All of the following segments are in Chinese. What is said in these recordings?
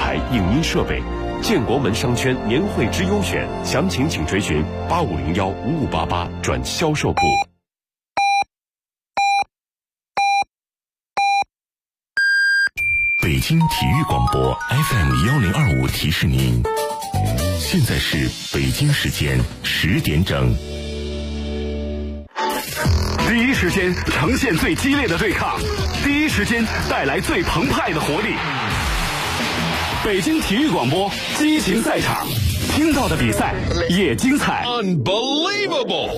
台影音设备。建国门商圈年会之优选，详情请垂询8501-5588转销售部。北京体育广播 FM1025提示您，现在是北京时间10点整。第一时间呈现最激烈的对抗，第一时间带来最澎湃的活力。北京体育广播激情赛场，听到的比赛也精彩。Unbelievable！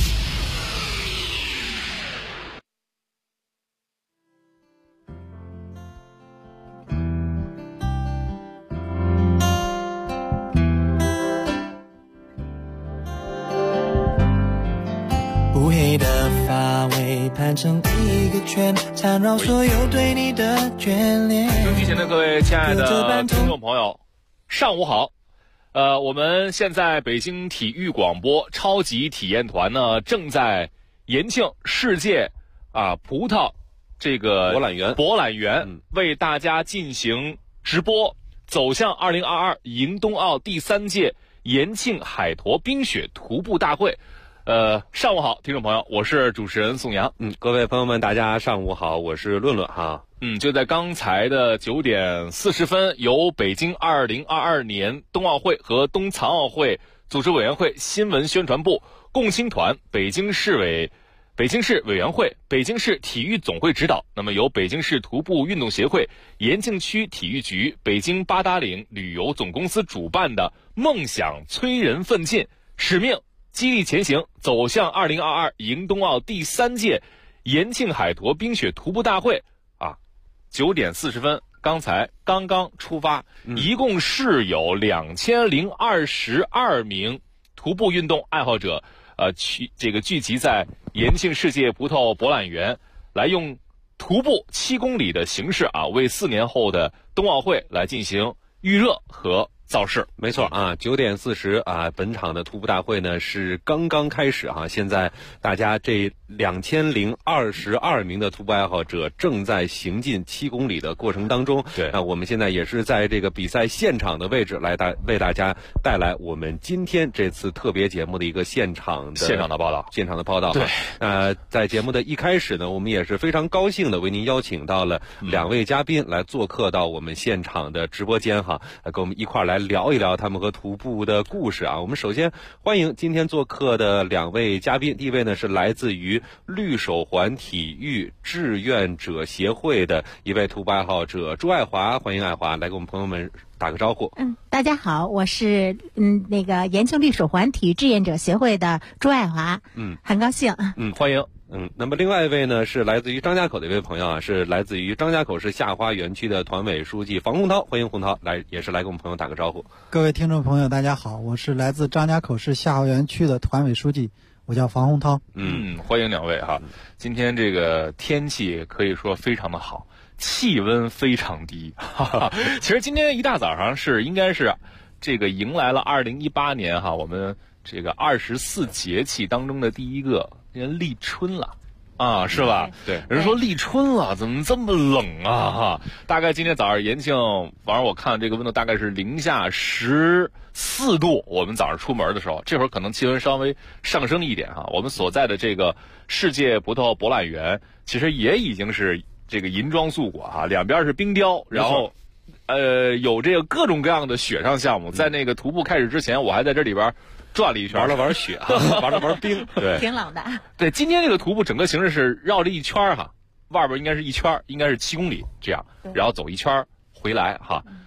乌黑的发尾盘成一个圈，缠绕所有对你的眷恋。 收机前的各位亲爱的听众朋友，上午好。我们现在北京体育广播超级体验团呢，正在延庆世界葡萄这个博览园为大家进行直播，走向2022迎冬奥第3届延庆海坨冰雪徒步大会。上午好，听众朋友，我是主持人宋阳。 各位朋友们，大家上午好，我是论论哈。 就在刚才的9点40分，由北京2022年冬奥会和冬残奥会组织委员会新闻宣传部共青团、北京市委员会、北京市体育总会指导，那么由北京市徒步运动协会、延庆区体育局、北京八达岭旅游总公司主办的梦想催人奋进，使命激励前行，走向2022迎冬奥第3届延庆海坨冰雪徒步大会9点40分，刚刚出发，一共是有2022名徒步运动爱好者，聚集在延庆世界葡萄博览园，来用徒步7公里的形式为4年后的冬奥会来进行预热和造势。 没错9点40本场的徒步大会呢是刚刚开始现在大家这2022名的徒步爱好者正在行进7公里的过程当中。 对， 我们现在也是在这个比赛现场的位置为大家带来我们今天这次特别节目的一个现场的报道。 对， 在节目的一开始呢，我们也是非常高兴的为您邀请到了2位嘉宾来做客到我们现场的直播间跟我们一块来聊一聊他们和徒步的故事我们首先欢迎今天做客的2位嘉宾，第一位呢是来自于绿手环体育志愿者协会的一位徒步爱好者朱爱华，欢迎爱华来给我们朋友们打个招呼。 大家好，我是那个延庆绿手环体育志愿者协会的朱爱华，很高兴。 欢迎。 那么另外一位呢是来自于张家口的一位朋友是来自于张家口市下花园区的团委书记房洪涛，欢迎洪涛也是来给我们朋友打个招呼。 各位听众朋友大家好，我是来自张家口市下花园区的团委书记，我叫房洪涛。 欢迎2位今天这个天气可以说非常的好，气温非常低其实今天一大早上应该是这个迎来了2018年我们这个24节气当中的第一个立春了是吧？ 对， 人说立春了，怎么这么冷大概今天早上延庆，反正我看这个温度大概是-14度。我们早上出门的时候，这会儿可能气温稍微上升一点我们所在的这个世界葡萄博览园，其实也已经是这个银装素裹两边是冰雕，然后有这个各种各样的雪上项目。在那个徒步开始之前，我还在这里边转了一圈， 玩了玩雪玩了玩冰， 对， 挺冷的。 对，今天这个徒步整个形式是绕着一圈外边应该是一圈，应该是7公里这样，然后走一圈回来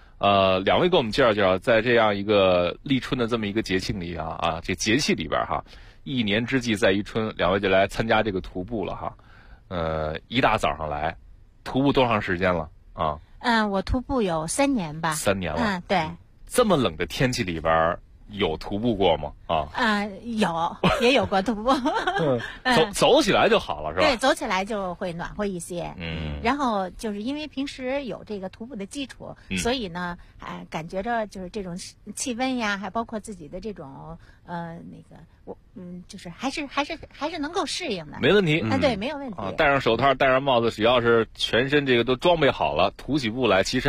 2位给我们介绍介绍，在这样一个立春的这么一个节庆里这节气里边一年之计在于春，2位就来参加这个徒步了一大早上来，徒步多长时间了我徒步有3年吧。 3年了。 对。 这么冷的天气里边有徒步过吗？ 也有过徒步走起来就好了是吧？ 对，走起来就会暖和一些。然后就是因为平时有这个徒步的基础，所以呢感觉着就是这种气温呀，还包括自己的这种就是还是能够适应的， 没问题。 对，没有问题。 戴上手套，戴上帽子，只要是全身这个都装备好了，徒起步来，其实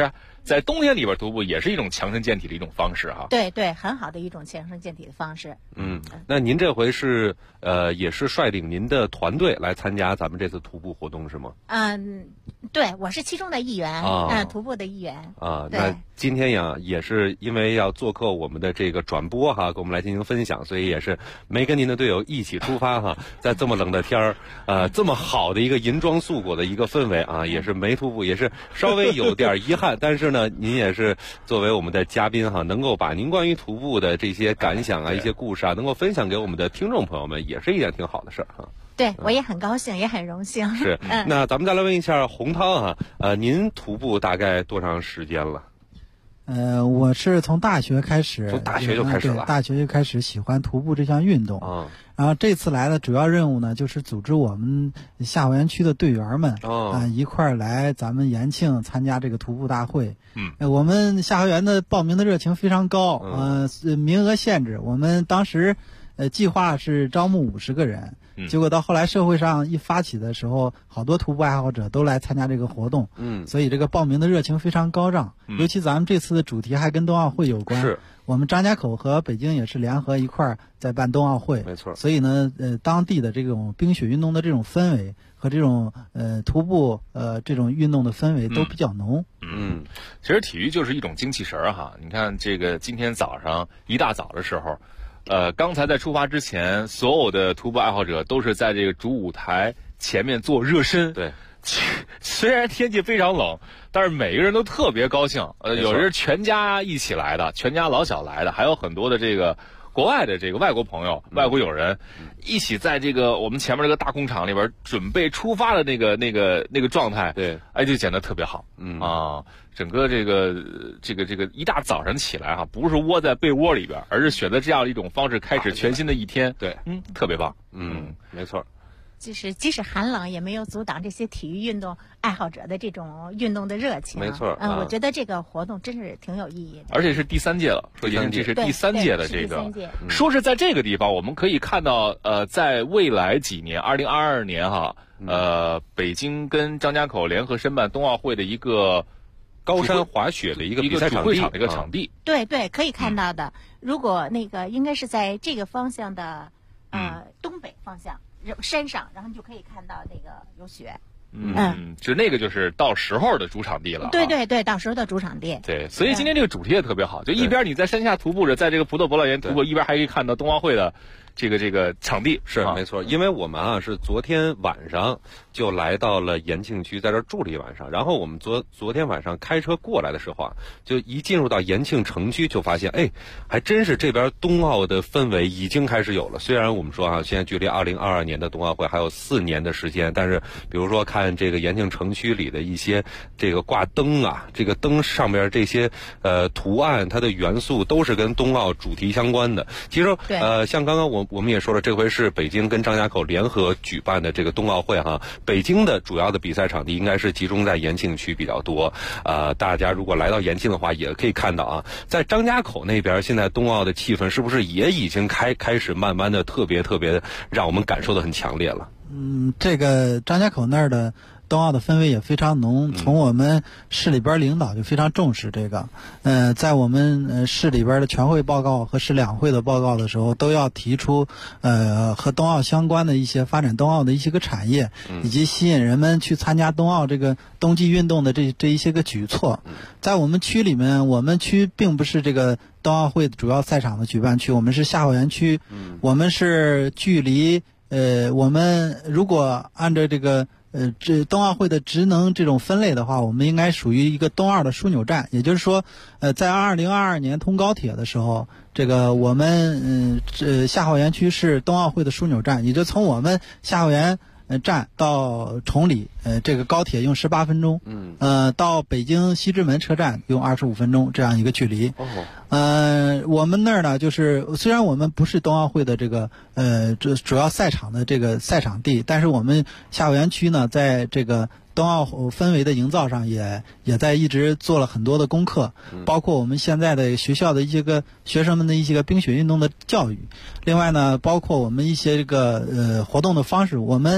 在冬天里边徒步也是一种强身健体的一种方式哈。 对对，很好的一种强身健体的方式。 那您这回是也是率领您的团队来参加咱们这次徒步活动是吗？ 对，我是其中的一员，徒步的一员啊。那今天也是因为要做客我们的这个转播哈，跟我们来进行分享，所以也是没跟您的队友一起出发哈，在这么冷的天儿，这么好的一个银装素裹的一个氛围啊，也是没徒步，也是稍微有点遗憾。但是呢，您也是作为我们的嘉宾哈，能够把您关于徒步的这些感想啊、一些故事啊，能够分享给我们的听众朋友们，也是一件挺好的事儿哈。 对，我也很高兴，也很荣幸。 是，那咱们再来问一下洪涛哈，您徒步大概多长时间了？ 我是从大学开始， 从大学就开始了， 大学就开始喜欢徒步这项运动啊。然后这次来的主要任务呢，就是组织我们下华园区的队员们一块儿来咱们延庆参加这个徒步大会。我们下华园的报名的热情非常高，名额限制，我们当时计划是招募50个人。结果到后来社会上一发起的时候，好多徒步爱好者都来参加这个活动，所以这个报名的热情非常高涨。尤其咱们这次的主题还跟冬奥会有关，是我们张家口和北京也是联合一块儿在办冬奥会， 没错。 所以呢，当地的这种冰雪运动的这种氛围和这种徒步这种运动的氛围都比较浓。 其实体育就是一种精气神儿哈。你看这个今天早上一大早的时候。刚才在出发之前，所有的徒步爱好者都是在这个主舞台前面做热身。 对， 虽然天气非常冷，但是每个人都特别高兴。有人全家一起来的，全家老小来的，还有很多的这个国外的这个外国朋友、外国友人，一起在这个我们前面这个大工厂里边准备出发的那个状态。 对， 就显得特别好。整个这个一大早上起来哈，不是窝在被窝里边，而是选择这样一种方式开始全新的一天。 对， 特别棒。 没错。 即使寒冷，也没有阻挡这些体育运动爱好者的这种运动的热情。 没错。 我觉得这个活动真是挺有意义的。 而且是第3届了，说已经这是第3届的这个。说是在这个地方，我们可以看到，在未来几年，2022年哈，北京跟张家口联合申办冬奥会的一个。 高山滑雪的一个比赛场地， 的一个场地。 对，可以看到的。如果那个应该是在这个方向的东北方向山上，然后你就可以看到那个有雪。 就那个就是到时候的主场地了。 对，到时候的主场地。 对，所以今天这个主题也特别好，就一边你在山下徒步着，在这个葡萄博乐园徒步，一边还可以看到冬奥会的这个场地。 是没错，因为我们是昨天晚上就来到了延庆区，在这住了一晚上。然后我们昨天晚上开车过来的时候就一进入到延庆城区，就发现还真是这边冬奥的氛围已经开始有了。虽然我们说现在距离2022年的冬奥会还有4年的时间，但是比如说看这个延庆城区里的一些这个挂灯这个灯上面这些图案，它的元素都是跟冬奥主题相关的。其实像刚刚我们也说了，这回是北京跟张家口联合举办的这个冬奥会哈。北京的主要的比赛场地应该是集中在延庆区比较多。大家如果来到延庆的话，也可以看到在张家口那边现在冬奥的气氛是不是也已经开始慢慢的特别让我们感受的很强烈了？ 这个张家口那儿的冬奥的氛围也非常浓，从我们市里边领导就非常重视这个。在我们市里边的全会报告和市两会的报告的时候，都要提出和冬奥相关的一些发展冬奥的一些个产业，以及吸引人们去参加冬奥这个冬季运动的这一些个举措。在我们区里面，我们区并不是这个冬奥会主要赛场的举办区，我们是下华园区，我们是距离我们如果按照这个这冬奥会的职能这种分类的话，我们应该属于一个冬奥的枢纽站。也就是说，在2022年通高铁的时候，这个我们下华园区是冬奥会的枢纽站，也就从我们下华园站到崇礼，这个高铁用18分钟，到北京西直门车站用25分钟这样一个距离。我们那儿呢，就是虽然我们不是冬奥会的这个主要赛场的这个赛场地，但是我们下华园区呢，在这个冬奥氛围的营造上也在一直做了很多的功课，包括我们现在的学校的一些个学生们的一些个冰雪运动的教育。另外呢，包括我们一些这个活动的方式，我们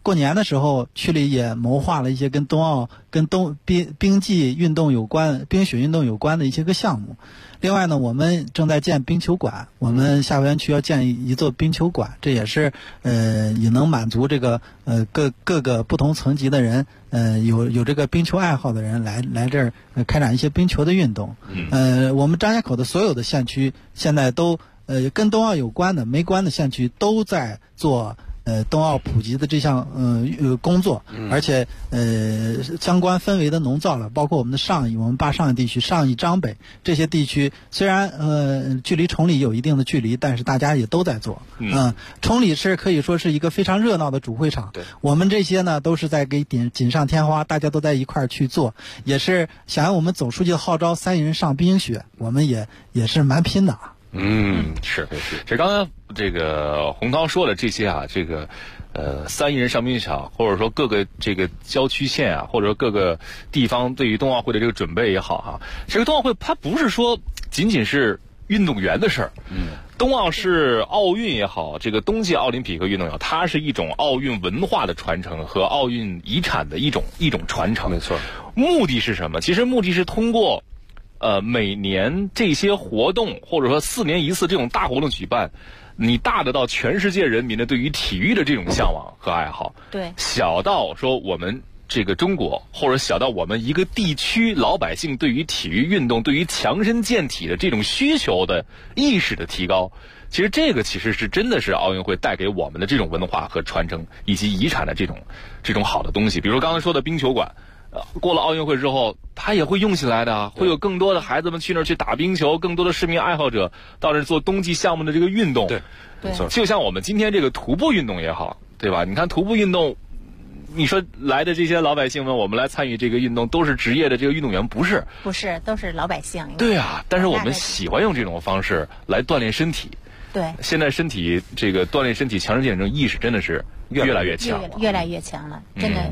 过年的时候，区里也谋划了一些跟冬奥、跟冰季运动有关、冰雪运动有关的一些个项目。另外呢，我们正在建冰球馆，我们下园区要建一座冰球馆，这也是也能满足这个各个不同层级的人，有这个冰球爱好的人来这儿开展一些冰球的运动。我们张家口的所有的县区现在都跟冬奥有关的、没关的县区都在做冬奥普及的这项工作，而且相关氛围的农造了，包括我们的上邑、我们坝上邑地区、上邑、张北这些地区，虽然距离崇礼有一定的距离，但是大家也都在做。崇礼是可以说是一个非常热闹的主会场，我们这些呢都是在给锦上添花，大家都在一块儿去做，也是响应我们总书记的号召，3亿人上冰雪，我们也是蛮拼的。 是。这刚才这个洪涛说的这些啊，这个3亿人上冰雪，或者说各个这个郊区县啊，或者说各个地方对于冬奥会的这个准备也好啊，这个冬奥会它不是说仅仅是运动员的事儿。冬奥是奥运也好，这个冬季奥林匹克运动也好，它是一种奥运文化的传承和奥运遗产的一种传承。 没错。 目的是什么？其实目的是通过每年这些活动，或者说4年一次这种大活动举办，你大得到全世界人民的对于体育的这种向往和爱好， 对， 小到说我们这个中国，或者小到我们一个地区老百姓对于体育运动、对于强身健体的这种需求的意识的提高，其实这个其实是真的是奥运会带给我们的这种文化和传承以及遗产的这种好的东西。比如说刚才说的冰球馆，过了奥运会之后，它也会用起来的，会有更多的孩子们去那儿去打冰球，更多的市民爱好者到这儿做冬季项目的这个运动。 对， 就像我们今天这个徒步运动也好，对吧？你看徒步运动，你说来的这些老百姓们，我们来参与这个运动，都是职业的这个运动员，不是， 都是老百姓。 对啊，但是我们喜欢用这种方式来锻炼身体。 对， 现在身体这个锻炼身体、强身健体这种意识真的是越来越强了， 越来越强了，真的。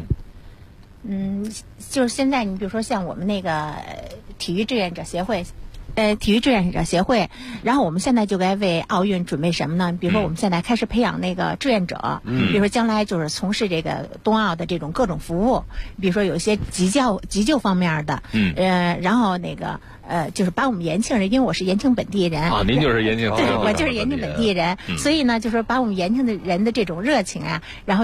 就是现在你比如说像我们那个体育志愿者协会，然后我们现在就该为奥运准备什么呢？比如说我们现在开始培养那个志愿者，比如说将来就是从事这个冬奥的这种各种服务，比如说有一些急救方面的，然后那个就是把我们延庆人，因为我是延庆本地人啊，您就是延庆， 对，我就是延庆本地人，所以呢，就是把我们延庆的人的这种热情啊，然后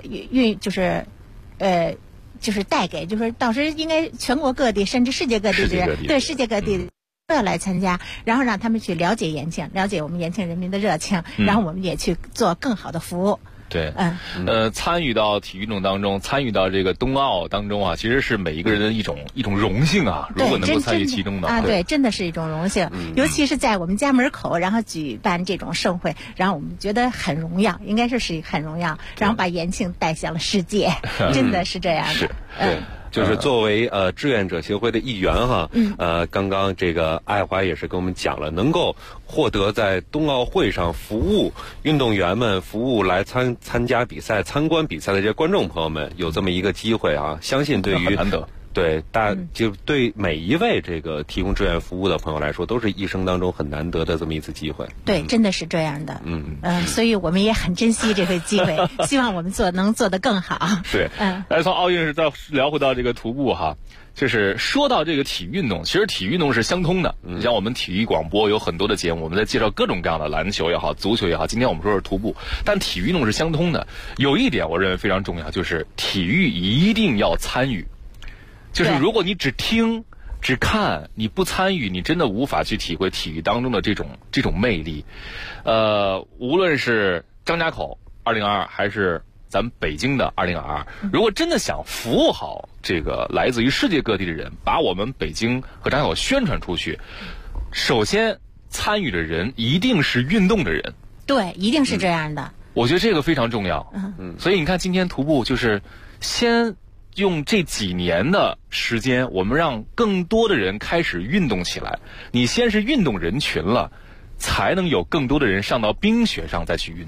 就是带给，就是到时应该全国各地甚至世界各地的人，对世界各地都要来参加，然后让他们去了解延庆，了解我们延庆人民的热情，然后我们也去做更好的服务。 对，参与到体育运动当中，参与到这个冬奥当中啊，其实是每一个人的一种荣幸啊。如果能够参与其中的啊，对，真的是一种荣幸。尤其是在我们家门口，然后举办这种盛会，然后我们觉得很荣耀，应该是很荣耀，然后把延庆带向了世界，真的是这样的。 对。就是作为志愿者协会的一员哈，刚刚这个爱华也是跟我们讲了，能够获得在冬奥会上服务运动员们、服务来参加比赛、参观比赛的这些观众朋友们有这么一个机会啊，相信对于很难得。 对，就对每一位这个提供志愿服务的朋友来说，都是一生当中很难得的这么一次机会。 对，真的是这样的。所以我们也很珍惜这个机会，希望我们能做得更好。 对，来从奥运是再聊回到这个徒步哈，就是说到这个体育运动，其实体育运动是相通的。你像我们体育广播有很多的节目，我们在介绍各种各样的篮球也好、足球也好，今天我们说是徒步，但体育运动是相通的。有一点我认为非常重要，就是体育一定要参与。就是如果你只听只看，你不参与，你真的无法去体会体育当中的这种魅力。无论是张家口2022还是咱们北京的2022，如果真的想服务好这个来自于世界各地的人，把我们北京和张家口宣传出去，首先参与的人一定是运动的人。 对，一定是这样的。 我觉得这个非常重要。所以你看今天徒步就是先用这几年的时间，我们让更多的人开始运动起来。你先是运动人群了，才能有更多的人上到冰雪上再去运动。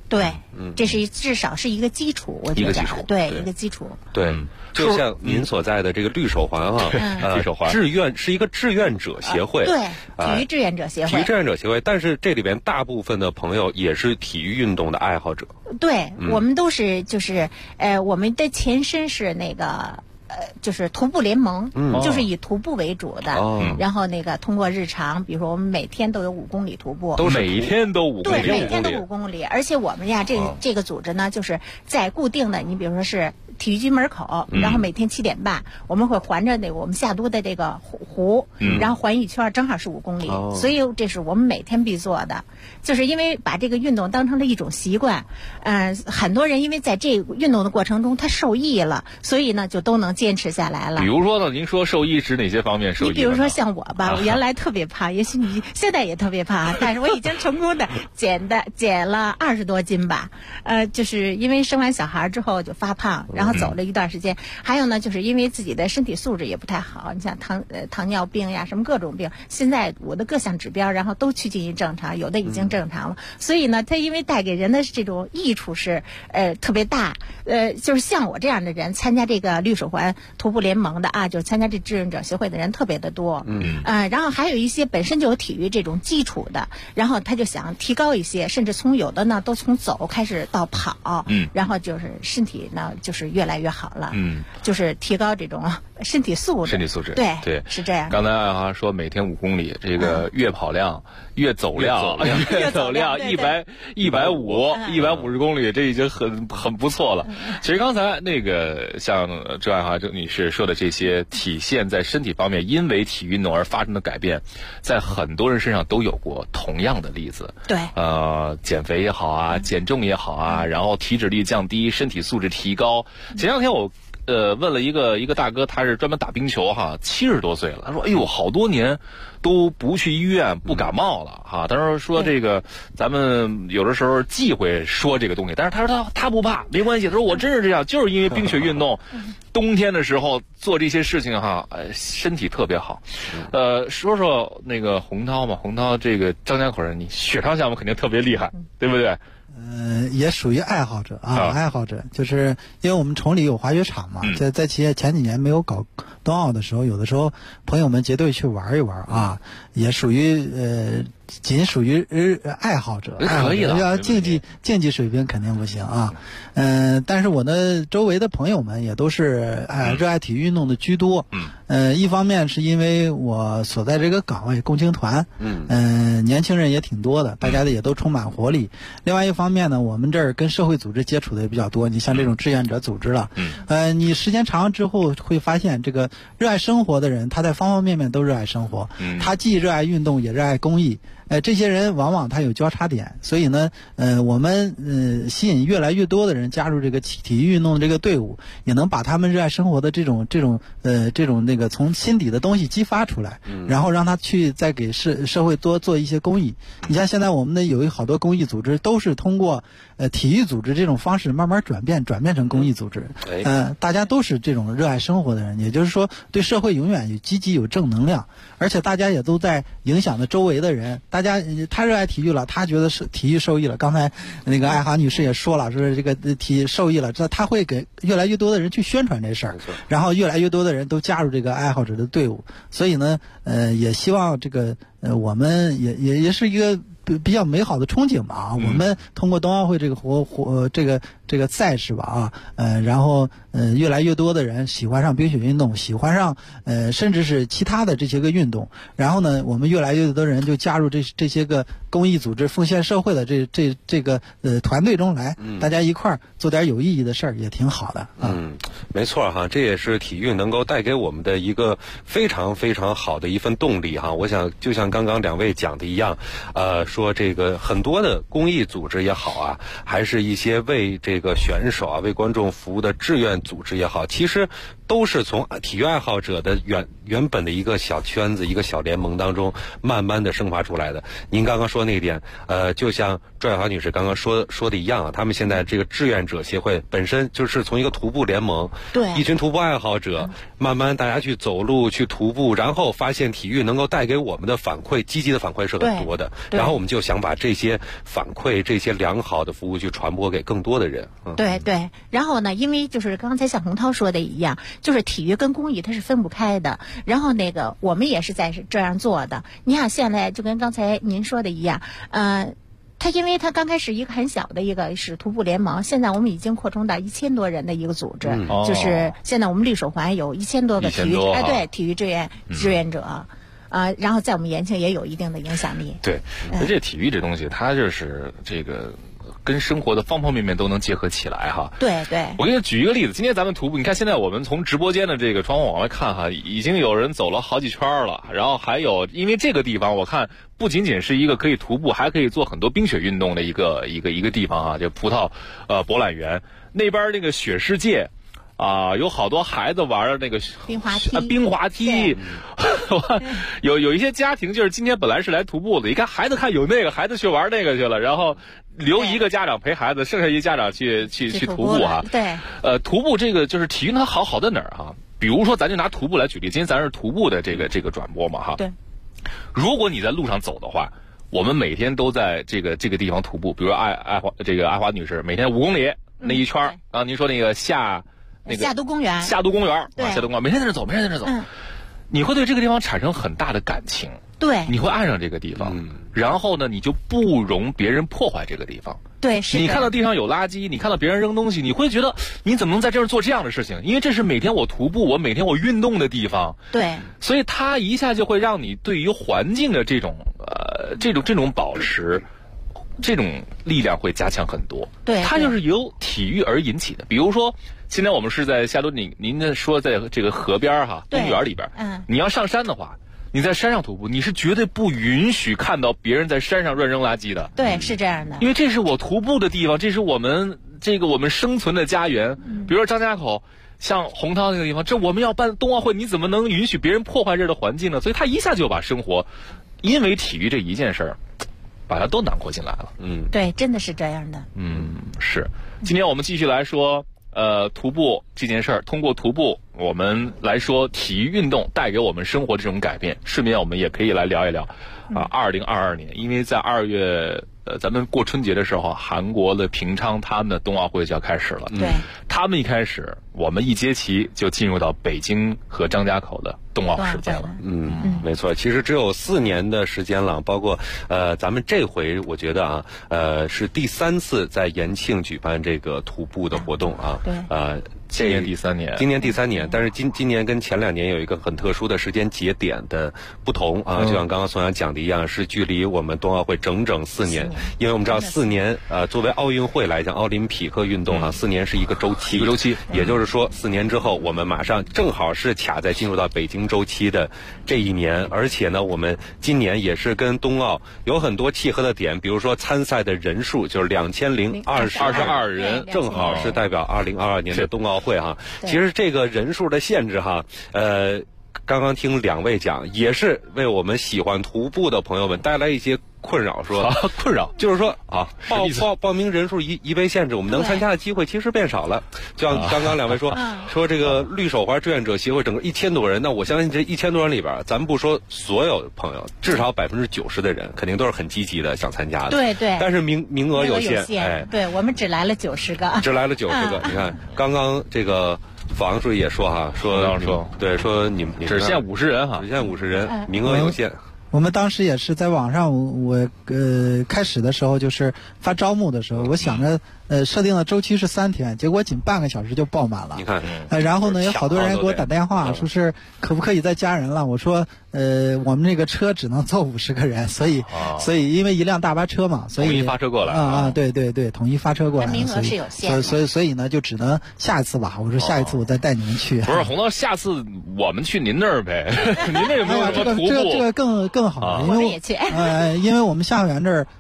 对，这是至少是一个基础，我觉得对一个基础。 对，就像您所在的这个绿手环啊， 绿手环志愿是一个志愿者协会， 对，体育志愿者协会， 体育志愿者协会。但是这里边大部分的朋友也是体育运动的爱好者。 对，我们都是就是我们的前身是那个。就是徒步联盟，就是以徒步为主的，然后那个通过日常，比如说我们每天都有5公里徒步， 都每天都5公里， 对，每天都5公里，而且我们呀，这个组织呢，就是在固定的，你比如说是体育局门口，然后每天7点半，我们会环着那个我们夏都的这个湖，然后环一圈，正好是5公里，所以这是我们每天必做的，就是因为把这个运动当成了一种习惯，很多人因为在这个运动的过程中他受益了，所以呢就都能坚持下来了。 比如说呢，您说受益是哪些方面受益？ 你比如说像我吧，我原来特别胖，也许你现在也特别胖，但是我已经成功的减了20多斤吧。就是因为生完小孩之后就发胖，然后走了一段时间。还有呢，就是因为自己的身体素质也不太好，你像糖尿病呀，什么各种病，现在我的各项指标然后都趋近于正常，有的已经正常了。所以呢，它因为带给人的这种益处是特别大。就是像我这样的人参加这个绿手环徒步联盟的啊，就是参加这志愿者协会的人特别的多。然后还有一些本身就有体育这种基础的，然后他就想提高一些，甚至有的呢都从走开始到跑，然后就是身体呢就是越来越好了。就是提高这种身体素质。对，是这样。 刚才啊说每天5公里，这个月跑量、月走量、月走量150公里，这已经很不错了。其实刚才那个像周爱华女士说的这些体现在身体方面因为体育运动而发生的改变，在很多人身上都有过同样的例子。 对， 减肥也好啊，减重也好啊，然后体脂率降低，身体素质提高。前两天我问了一个大哥，他是专门打冰球哈，70多岁了。他说：“哎呦，好多年都不去医院，不感冒了哈。”他说这个咱们有的时候忌讳说这个东西，但是他说他不怕，没关系。他说我真是这样，就是因为冰雪运动，冬天的时候做这些事情哈，身体特别好。说说那个洪涛嘛，洪涛这个张家口人，你雪上项目肯定特别厉害，对不对？ 也属于爱好者啊，爱好者，就是因为我们崇礼有滑雪场嘛，在前几年没有搞冬奥的时候，有的时候朋友们结队去玩一玩啊，也属于仅属于爱好者， 可以了。 要竞技水平肯定不行啊。但是我的周围的朋友们也都是热爱体育运动的居多。一方面是因为我所在这个岗位共青团，年轻人也挺多的，大家也都充满活力。另外一方面呢，我们这儿跟社会组织接触的也比较多，你像这种志愿者组织了，你时间长了之后会发现，这个热爱生活的人，他在方方面面都热爱生活，他既热爱运动也热爱公益。这些人往往他有交叉点，所以呢，我们吸引越来越多的人加入这个体育运动的这个队伍，也能把他们热爱生活的这种那个从心底的东西激发出来，然后让他去再给社会多做一些公益。你像现在我们的有好多公益组织都是通过体育组织这种方式慢慢转变成公益组织。大家都是这种热爱生活的人，也就是说对社会永远有积极有正能量，而且大家也都在影响着周围的人。他热爱体育了，他觉得是体育受益了。刚才那个爱华女士也说了，说这个体育受益了，他会给越来越多的人去宣传这事儿，然后越来越多的人都加入这个爱好者的队伍。所以呢，也希望这个我们也是一个比较美好的憧憬吧啊！我们通过冬奥会这个这个赛事吧啊，然后越来越多的人喜欢上冰雪运动，喜欢上甚至是其他的这些个运动，然后呢，我们越来越多的人就加入这些个公益组织、奉献社会的这个团队中来，大家一块儿做点有意义的事儿，也挺好的啊。 没错哈，这也是体育能够带给我们的一个非常非常好的一份动力哈。我想就像刚刚两位讲的一样，说这个很多的公益组织也好啊，还是一些为这个选手啊、为观众服务的志愿组织也好，其实都是从体育爱好者的原本的一个小圈子、一个小联盟当中慢慢的生发出来的。您刚刚说那一点，就像赵小华女士刚刚说的一样啊，他们现在这个志愿者协会本身就是从一个徒步联盟， 对， 一群徒步爱好者，慢慢大家去走路、去徒步，然后发现体育能够带给我们的反馈，积极的反馈是很多的，然后我们就想把这些反馈、这些良好的服务去传播给更多的人。 对对，然后呢，因为就是刚才像洪涛说的一样，就是体育跟公益它是分不开的。然后那个我们也是在这样做的。你看现在就跟刚才您说的一样，它因为它刚开始一个很小的一个是徒步联盟，现在我们已经扩充到1000多人的一个组织，就是现在我们绿手环有1000多个体育体育志愿者。然后在我们延庆也有一定的影响力。 对，这体育这东西，它就是这个跟生活的方方面面都能结合起来哈。 对对。 我给你举一个例子，今天咱们徒步，你看现在我们从直播间的这个窗户往外看哈，已经有人走了好几圈了，然后还有因为这个地方我看不仅仅是一个可以徒步，还可以做很多冰雪运动的一个地方啊，就葡萄博览园那边那个雪世界。有好多孩子玩的那个冰滑梯，有一些家庭就是今天本来是来徒步的，一看孩子看有那个，孩子去玩那个去了，然后留一个家长陪孩子，剩下一家长去徒步哈。 对， 徒步这个就是体育它好在哪儿哈？比如说咱就拿徒步来举例，今天咱是徒步的这个转播嘛哈。 对。 如果你在路上走的话，我们每天都在这个地方徒步，比如爱华女士每天5公里那一圈啊，您说那个夏都公园，夏都公园，每天在那走，你会对这个地方产生很大的感情， 对， 你会爱上这个地方，然后呢，你就不容别人破坏这个地方。 对，是的。 你看到地上有垃圾，你看到别人扔东西，你会觉得你怎么能在这儿做这样的事情？因为这是每天我徒步，每天我运动的地方。 对， 所以它一下就会让你对于环境的这种保持。这种力量会加强很多， 对， 它就是由体育而引起的。比如说，现在我们是在夏都，您说在这个河边哈，公园里边，你要上山的话，你在山上徒步，你是绝对不允许看到别人在山上乱扔垃圾的。 对，是这样的， 因为这是我徒步的地方，这是我们生存的家园。比如说张家口。像洪涛那个地方，这我们要办冬奥会，你怎么能允许别人破坏这儿的环境呢？所以他一下就把生活，因为体育这一件事儿，把它都囊括进来了。 对，真的是这样的。 是。今天我们继续来说，徒步这件事儿，通过徒步，我们来说体育运动带给我们生活这种改变。顺便我们也可以来聊一聊，2022年，因为在2月。咱们过春节的时候，韩国的平昌他们的冬奥会就要开始了。 对， 他们一开始，我们一接旗就进入到北京和张家口的冬奥时间了。 没错，其实只有4年的时间了，包括咱们这回我觉得是第3次在延庆举办这个徒步的活动啊。 对， 今年第3年， 今年第3年，但是今年跟前2年有一个很特殊的时间节点的不同啊，就像刚刚宋阳讲的一样，是距离我们冬奥会整整4年。因为我们知道4年，作为奥运会来讲，奥林匹克运动4年是一个周期，也就是说4年之后，我们马上正好是卡在进入到北京周期的这一年，而且呢，我们今年也是跟冬奥有很多契合的点，比如说参赛的人数就是2022人，正好是代表2022年的冬奥会哈。其实这个人数的限制哈，刚刚听2位讲，也是为我们喜欢徒步的朋友们带来一些困扰， 困扰就是说报名人数一被限制，我们能参加的机会其实变少了。就像刚刚2位说这个绿手环志愿者协会整个1000多人，那我相信这1000多人里边，咱们不说所有朋友，至少90%的人肯定都是很积极的想参加的。 对对。 但是名额有限， 对，我们只来了90个。 只来了90个，你看刚刚这个。房书记也说说你们只限50人哈， 只限50人，名额有限。 我们当时也是在网上，我开始的时候就是发招募的时候，我想着设定的周期是3天，结果仅半个小时就爆满了。 你看， 然后呢，有好多人给我打电话，说是可不可以再加人了？我说，我们这个车只能坐50个人，所以因为一辆大巴车嘛，所以统一发车过来对，统一发车过来， 名额是有限， 所以呢，就只能下一次吧。我说下一次我再带你们去。 不是洪涛，下次我们去您那儿呗，您那有没有什么徒步？ 这个更好，因为因为我们下园这儿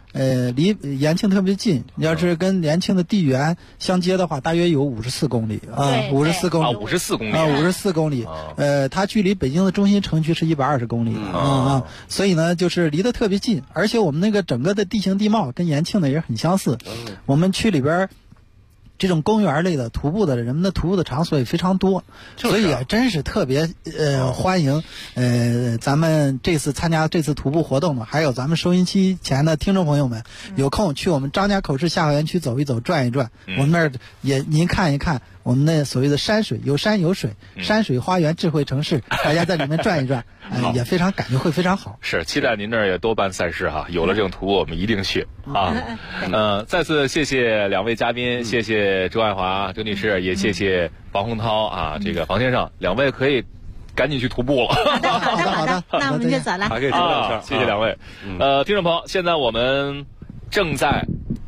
离延庆特别近，要是跟延庆的地缘相接的话，大约有54公里啊，54公里 ，54公里 ，54公里。它距离北京的中心城区是120公里所以呢，就是离得特别近，而且我们那个整个的地形地貌跟延庆的也很相似。我们区里边这种公园类的徒步的人们的徒步的场所也非常多，所以也真是特别欢迎咱们这次参加这次徒步活动的，还有咱们收音机前的听众朋友们，有空去我们张家口市下河园区走一走转一转，我们那儿也您看一看我们那所谓的山水，有山有水，山水花园智慧城市，大家在里面转一转也非常感觉会非常好。 是，期待您那儿也多办赛事哈，有了这种徒步我们一定去啊。再次谢谢两位嘉宾，谢谢周爱华周女士，也谢谢房洪涛啊，这个房先生，两位可以赶紧去徒步了。 好的，那我们就走了。 还可以走两圈， 谢谢两位。听众朋友，现在我们正在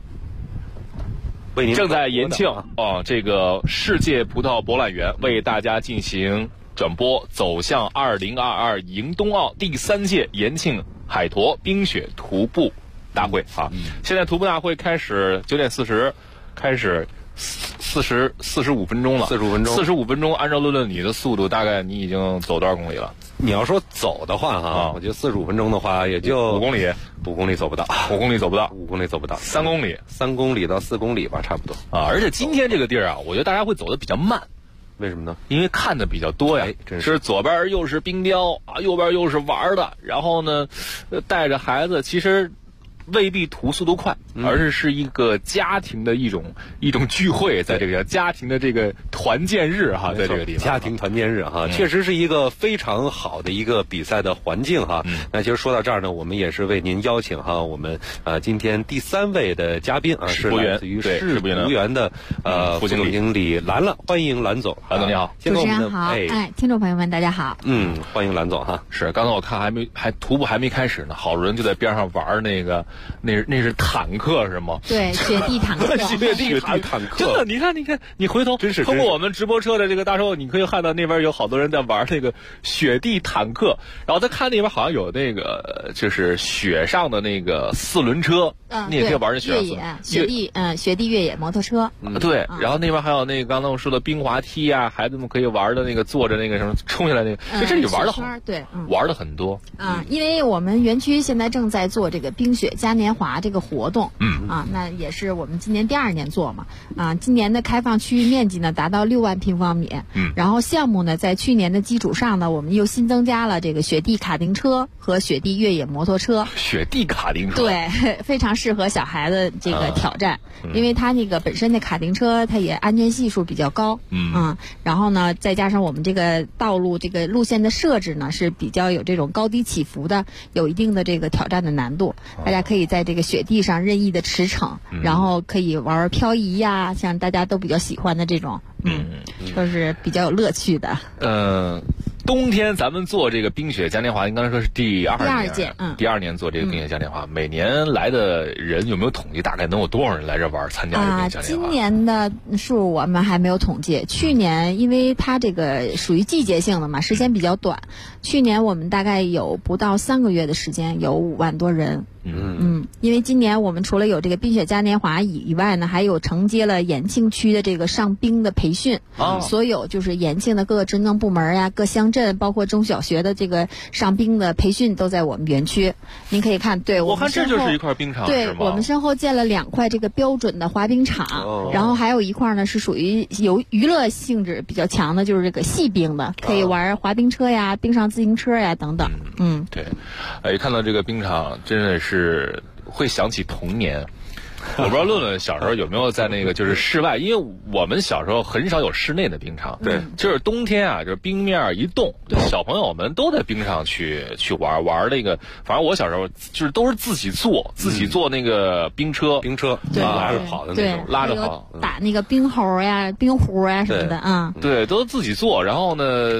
延庆这个世界葡萄博览园为大家进行转播，走向2022迎冬奥第3届延庆海坨冰雪徒步大会啊！现在徒步大会开始9点40，开始45分钟了。45分钟，按照论你的速度，大概你已经走多少公里了？ 你要说走的话我觉得45分钟的话也就 5公里 ，5公里走不到 ，5公里走不到 ，5公里走不到 ，3公里 ，3公里到4公里吧，差不多啊。而且今天这个地儿啊，我觉得大家会走得比较慢。 为什么呢？ 因为看的比较多呀， 真是左边又是冰雕啊，右边又是玩的，然后呢，带着孩子，其实未必图速度快，而是一个家庭的一种聚会，在这个家庭的这个团建日哈，在这个地方， 家庭团建日哈，确实是一个非常好的一个比赛的环境哈。那其实说到这儿呢，我们也是为您邀请哈，我们今天第3位的嘉宾是来自于世博园的副总经理兰兰，欢迎兰总。 兰总你好， 主持人好，听众朋友们大家好。 欢迎兰总哈。 是，刚才我看徒步还没开始呢，好多人就在边上玩那个。那是坦克是吗？ 对，雪地坦克。 雪地坦克，真的，你看，你回头通过我们直播车的这个大收，你可以看到那边有好多人在玩那个雪地坦克，然后再看那边好像有那个就是雪上的那个4轮车，你也可以玩那雪地越野摩托车。 对，然后那边还有那个刚才我说的冰滑梯啊，孩子们可以玩的那个坐着那个什么冲下来那个，就这里玩的好， 对， 玩的很多。 因为我们园区现在正在做这个冰雪嘉年华这个活动，那也是我们今年第2年做嘛，今年的开放区域面积呢达到6万平方米，然后项目呢在去年的基础上呢，我们又新增加了这个雪地卡丁车和雪地越野摩托车。 雪地卡丁车， 对，非常适合小孩子这个挑战，因为它那个本身的卡丁车它也安全系数比较高，然后呢再加上我们这个道路这个路线的设置呢是比较有这种高低起伏的，有一定的这个挑战的难度，大家可以在这个雪地上任意的驰骋，然后可以玩漂移呀，像大家都比较喜欢的这种，就是比较有乐趣的。 冬天咱们做这个冰雪嘉年华，您刚才说是第2届，第2年做这个冰雪嘉年华，每年来的人有没有统计？大概能有多少人来这玩参加这个冰雪嘉年华？ 今年的数我们还没有统计。去年因为它这个属于季节性的嘛，时间比较短，去年我们大概有不到3个月的时间，有5万多人。因为今年我们除了有这个冰雪嘉年华以外呢，还有承接了延庆区的这个上冰的培训，所有就是延庆的各个职能部门呀、各乡镇，包括中小学的这个上冰的培训都在我们园区。您可以看，对我看这就是一块冰场， 对，我们身后建了2块这个标准的滑冰场，然后还有一块呢是属于有娱乐性质比较强的，就是这个细冰的，可以玩滑冰车呀、冰上自行车呀等等。 对，一看到这个冰场，真的是会想起童年。我不知道论论小时候有没有在那个就是室外，因为我们小时候很少有室内的冰场， 对， 就是冬天啊，就是冰面一冻，小朋友们都在冰上去玩那个，反正我小时候就是都是自己做那个冰车，拉着跑的那种，拉着跑， 打那个冰猴呀、冰壶呀什么的啊， 对，都自己做，然后呢。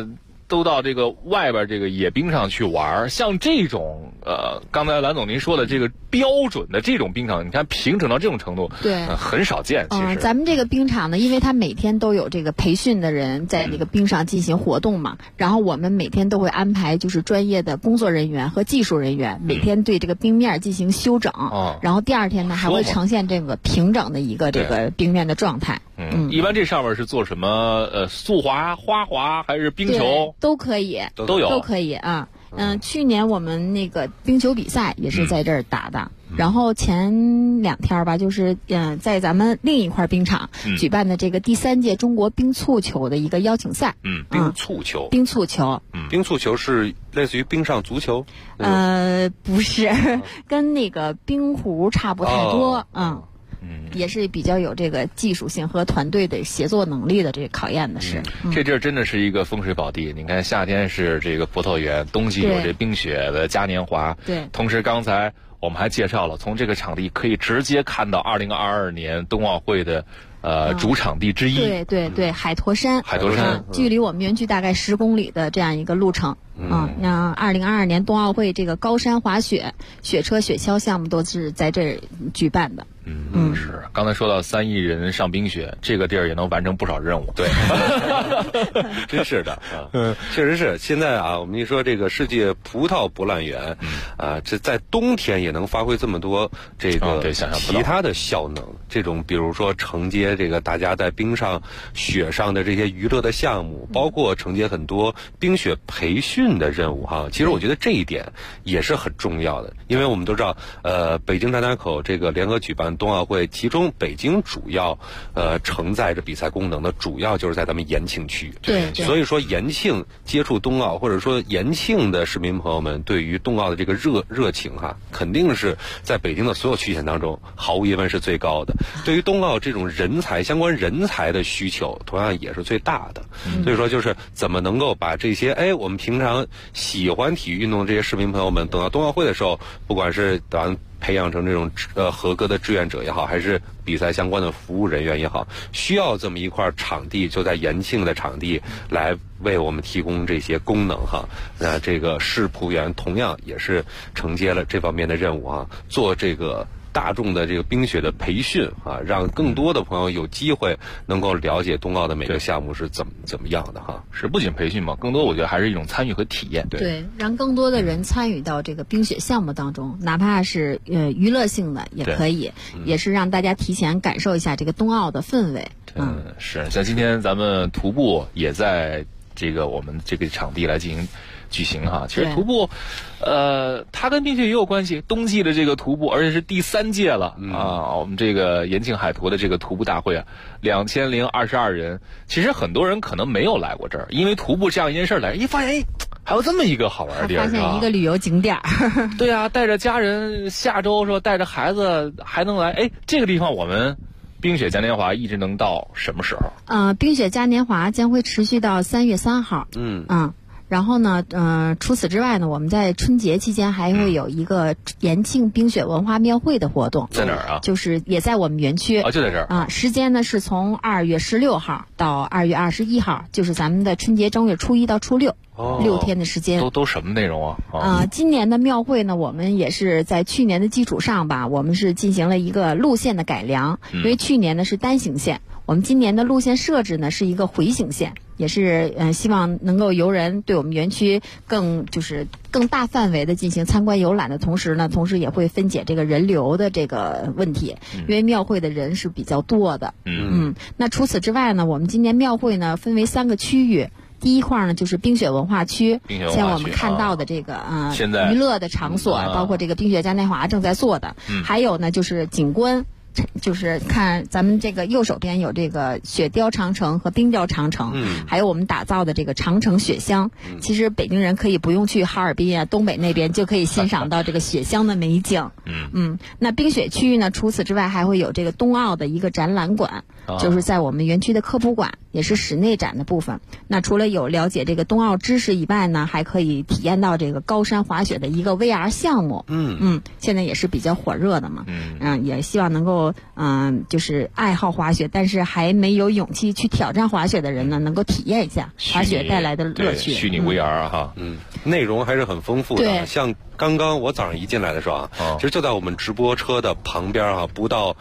都到这个外边这个野冰上去玩。像这种刚才蓝总您说的这个标准的这种冰场，你看平整到这种程度， 对， 很少见。其实咱们这个冰场呢，因为它每天都有这个培训的人在这个冰上进行活动嘛，然后我们每天都会安排就是专业的工作人员和技术人员，每天对这个冰面进行修整，然后第二天呢还会呈现这个平整的一个这个冰面的状态。 一般这上面是做什么？速滑、花滑还是冰球？ 都可以， 都有， 都可以啊。去年我们那个冰球比赛也是在这儿打的，然后前2天吧，就是在咱们另一块冰场举办的这个第3届中国冰蹴球的一个邀请赛。 冰蹴球， 冰蹴球， 冰蹴球是类似于冰上足球？ 不是，跟那个冰壶差不太多。也是比较有这个技术性和团队的协作能力的这个考验的是。 这地儿真的是一个风水宝地。你看夏天是这个葡萄园，冬季有这冰雪的嘉年华。 对。 同时刚才我们还介绍了，从这个场地可以直接看到2022年冬奥会的主场地之一。 对，海坨山。 海坨山， 距离我们园区大概10公里的这样一个路程。那2022年冬奥会这个高山滑雪、雪车、雪橇项目都是在这儿举办的。 是。刚才说到3亿人上冰雪，这个地儿也能完成不少任务。 对，真是的。确实是。现在啊，我们一说这个世界葡萄博览园，这在冬天也能发挥这么多这个其他的效能。这种比如说承接这个大家在冰上、雪上的这些娱乐的项目，包括承接很多冰雪培训的任务哈。其实我觉得这一点也是很重要的，因为我们都知道，北京张家口这个联合举办冬奥会，其中北京主要承载着比赛功能的，主要就是在咱们延庆区。 对。 所以说延庆接触冬奥，或者说延庆的市民朋友们对于冬奥的这个热情哈，肯定是在北京的所有区县当中毫无疑问是最高的。对于冬奥这种相关人才的需求，同样也是最大的。所以说就是怎么能够把这些我们平常喜欢体育运动的这些市民朋友们，等到冬奥会的时候，不管是培养成这种合格的志愿者也好，还是比赛相关的服务人员也好，需要这么一块场地，就在延庆的场地来为我们提供这些功能哈。那这个世葡园同样也是承接了这方面的任务啊，做这个大众的这个冰雪的培训啊，让更多的朋友有机会能够了解冬奥的每个项目是怎么样的哈。 是不仅培训嘛，更多我觉得还是一种参与和体验。 对，让更多的人参与到这个冰雪项目当中，哪怕是娱乐性的也可以，也是让大家提前感受一下这个冬奥的氛围。 是。像今天咱们徒步也在这个我们这个场地来进行举行哈。其实徒步它跟冰雪也有关系，冬季的这个徒步，而且是第3届了啊。我们这个延庆海坨的这个徒步大会啊，2022人，其实很多人可能没有来过这儿，因为徒步这样一件事来，发现还有这么一个好玩的地儿， 发现一个旅游景点。 对啊，带着家人，下周说带着孩子还能来，这个地方我们冰雪嘉年华一直能到什么时候？ 冰雪嘉年华将会持续到3月3号。然后呢，除此之外呢，我们在春节期间还会有一个延庆冰雪文化庙会的活动。 在哪儿啊？ 就是也在我们园区。 就在这儿。 时间呢是从2月16号到2月21号，就是咱们的春节正月初1到初6。6天的时间。 都什么内容啊？ 今年的庙会呢，我们也是在去年的基础上吧，我们是进行了一个路线的改良。因为去年呢是单行线，我们今年的路线设置呢是一个回形线，也是希望能够游人对我们园区更大范围的进行参观游览的同时呢，同时也会分解这个人流的这个问题，因为庙会的人是比较多的。那除此之外呢，我们今年庙会呢分为3个区域。第一块呢就是冰雪文化区，像我们看到的这个娱乐的场所，包括这个冰雪嘉年华正在做的，还有呢就是景观。就是看咱们这个右手边有这个雪雕长城和冰雕长城，还有我们打造的这个长城雪乡。其实北京人可以不用去哈尔滨啊、东北那边，就可以欣赏到这个雪乡的美景。那冰雪区域呢，除此之外还会有这个冬奥的一个展览馆，就是在我们园区的科普馆，也是室内展的部分。那除了有了解这个冬奥知识以外呢，还可以体验到这个高山滑雪的一个 VR 项目。现在也是比较火热的嘛。也希望能够够就是爱好滑雪，但是还没有勇气去挑战滑雪的人呢，能够体验一下滑雪带来的乐趣。 虚拟 VR 哈， 内容还是很丰富的。 对， 像刚刚我早上一进来的时候啊，其实就在我们直播车的旁边啊，不到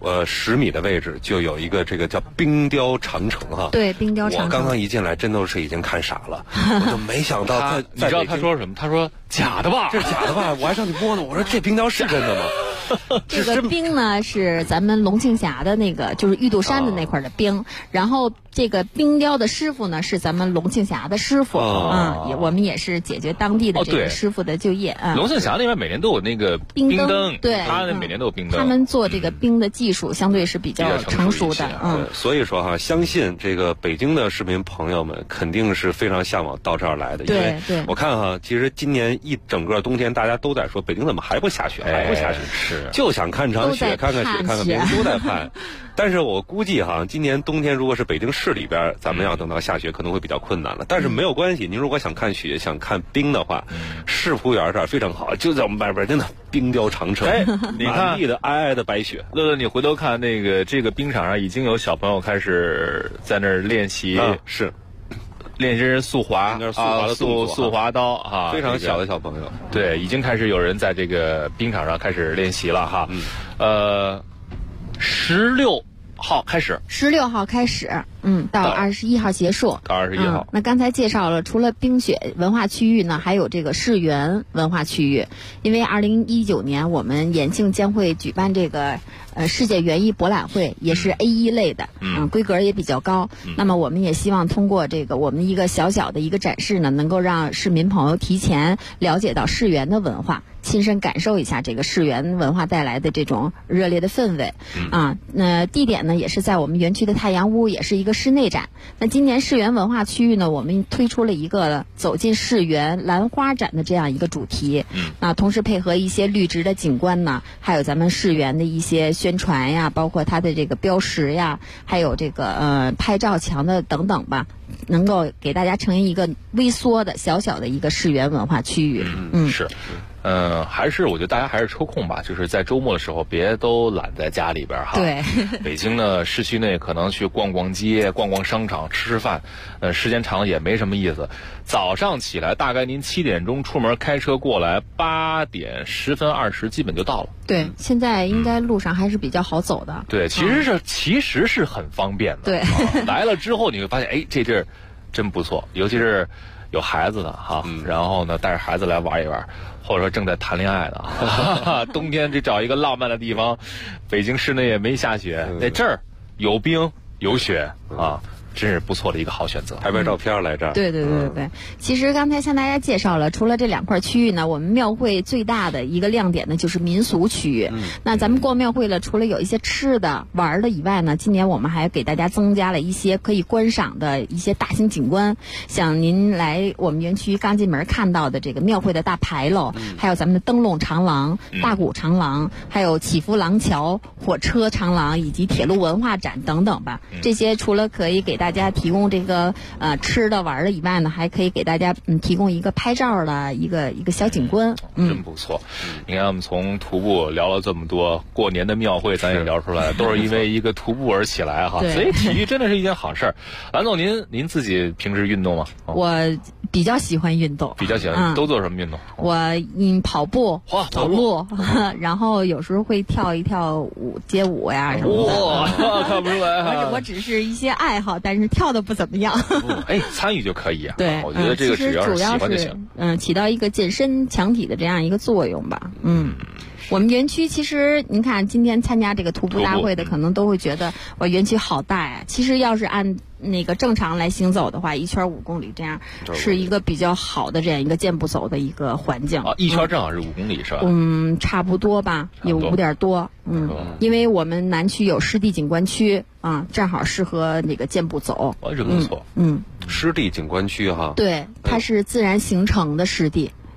10米的位置就有一个这个叫冰雕长城哈。 对，冰雕长城。 我刚刚一进来，真的是已经看傻了，我就没想到你知道他说什么？他说假的吧？ 这是假的吧？我还上去摸呢，我说这冰雕是真的吗？ 这个冰呢是咱们龙庆峡的那个，就是玉渡山的那块的冰，然后这个冰雕的师傅呢是咱们龙庆峡的师傅我们也是解决当地的这个师傅的就业龙庆峡那边每年都有那个冰灯， 对， 他每年都有冰灯。 他们做这个冰的技术相对是比较成熟的， 所以说哈，相信这个北京的市民朋友们肯定是非常向往到这儿来的，因为我看哈，其实今年一整个冬天大家都在说北京怎么还不下雪，还不下雪， 是就想看场雪，看看雪，看看冰，都在盼。但是我估计哈，今年冬天如果是北京市里边，咱们要等到下雪可能会比较困难了。但是没有关系，您如果想看雪、想看冰的话，世仆园这儿非常好，就在我们外边，真的冰雕长城， 你看地的皑皑的白雪。 乐乐，你回头看这个冰场上已经有小朋友开始在那儿练习， 是。 练习速滑的速滑刀啊， 非常小的小朋友， 对，已经开始有人在这个冰场上开始练习了哈。16号开始 ，16号开始，到21号结束。 到21号。 那刚才介绍了，除了冰雪文化区域呢，还有这个世园文化区域。因为2019年我们延庆将会举办这个世界园艺博览会，也是 A1 类的，规格也比较高。那么我们也希望通过这个我们一个小小的一个展示呢，能够让市民朋友提前了解到世园的文化，亲身感受一下这个世园文化带来的这种热烈的氛围。那地点呢也是在我们园区的太阳屋，也是一个室内展。那今年世园文化区域呢，我们推出了一个走进世园兰花展的这样一个主题。同时配合一些绿植的景观呢，还有咱们世园的一些宣传呀，包括它的这个标识呀，还有这个拍照墙的等等吧，能够给大家呈现一个微缩的小小的一个世园文化区域。 是。还是我觉得大家还是抽空吧，就是在周末的时候别都懒在家里边哈。 对。 北京呢，市区内可能去逛逛街、逛逛商场、吃吃饭，时间长了也没什么意思。早上起来大概您7点钟出门开车过来，8点10分20基本就到了。 对，现在应该路上还是比较好走的。 对，其实是很方便的。 对。 来了之后你会发现，这地儿真不错，尤其是有孩子的哈，然后呢带着孩子来玩一玩。或者说正在谈恋爱的，冬天得找一个浪漫的地方。北京市内也没下雪，在这儿有冰有雪啊，真是不错的一个好选择。 拍照片来这儿。 对。其实刚才向大家介绍了，除了这2块区域呢，我们庙会最大的一个亮点呢就是民俗区域。那咱们逛庙会了，除了有一些吃的玩的以外呢，今年我们还给大家增加了一些可以观赏的一些大型景观，像您来我们园区刚进门看到的这个庙会的大牌楼，还有咱们的灯笼长廊、大鼓长廊，还有祈福廊桥、火车长廊以及铁路文化展等等吧。这些除了可以给大家提供这个吃的玩的以外呢，还可以给大家提供一个拍照的一个小景观。 真不错。你看我们从徒步聊了这么多，过年的庙会咱也聊出来，都是因为一个徒步而起来哈。所以体育真的是一件好事儿。蓝总，您自己平时运动吗？ 我比较喜欢运动。 比较喜欢，都做什么运动？ 我跑步、走路，然后有时候会跳一跳舞、街舞呀什么的。 哇，看不出来。 我只是一些爱好，但是跳的不怎么样。 参与就可以啊。 对， 我觉得这个只要是喜欢就行。 起到一个健身强体的这样一个作用吧。我们园区其实您看，今天参加这个徒步大会的，可能都会觉得我园区好大呀。其实要是按那个正常来行走的话，1圈5公里，这样是一个比较好的这样一个健步走的一个环境。 1圈正好是5公里是吧？ 差不多吧，有5点多。因为我们南区有湿地景观区正好适合那个健步走。 真不错。 湿地景观区哈。 对，它是自然形成的湿地。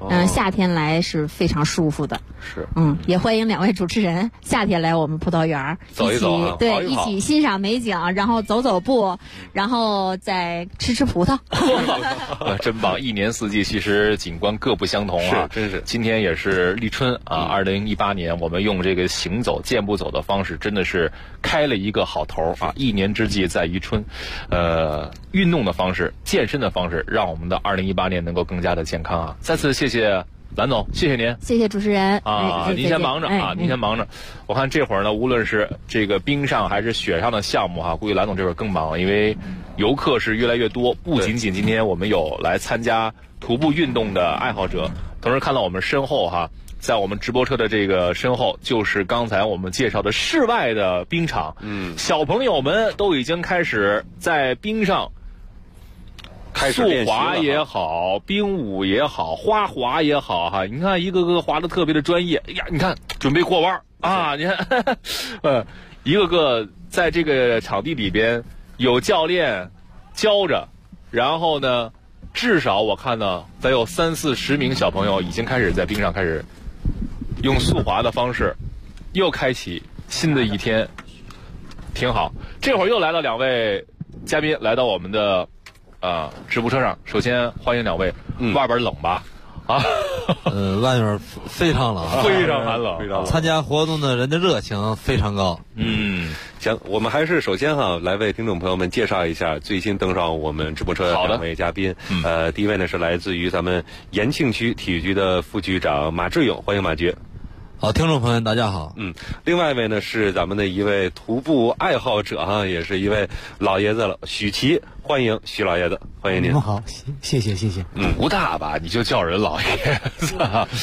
夏天来是非常舒服的。 是。 也欢迎两位主持人夏天来我们葡萄园走一走啊， 对，一起欣赏美景，然后走走步，然后再吃葡萄。 真棒！一年四季其实景观各不相同啊， 真是。 今天也是立春啊，2018年我们用这个行走健步走的方式，真的是开了一个好头啊！一年之计在于春，运动的方式、健身的方式，让我们的2018年能够更加的健康啊！再次谢谢蓝总，谢谢您， 谢谢主持人啊！您先忙着啊，您先忙着。我看这会儿呢，无论是这个冰上还是雪上的项目估计蓝总这会儿更忙，因为游客是越来越多，不仅仅今天我们有来参加徒步运动的爱好者，同时看到我们身后在我们直播车的这个身后，就是刚才我们介绍的室外的冰场。小朋友们都已经开始在冰上。速滑也好，冰舞也好，花滑也好你看一个个滑得特别的专业。哎呀，你看准备过弯啊！你看，一个个在这个场地里边有教练教着，然后呢，至少我看到得有30-40名小朋友已经开始在冰上开始用速滑的方式，又开启新的一天，挺好。这会儿又来了2位嘉宾来到我们的。直播车上，首先欢迎2位。外边冷吧？ 外面非常冷， 非常寒冷。 参加活动的人的热情非常高。 行，我们还是首先来为听众朋友们介绍一下最新登上我们直播车的2位嘉宾。第一位呢是来自于咱们延庆区体育局的副局长马志勇，欢迎马局。 好，听众朋友们大家好。 另外一位呢是咱们的一位徒步爱好者也是一位老爷子了，许琦，欢迎许老爷子，欢迎您。 你们好，谢谢。 不大吧？你就叫人老爷子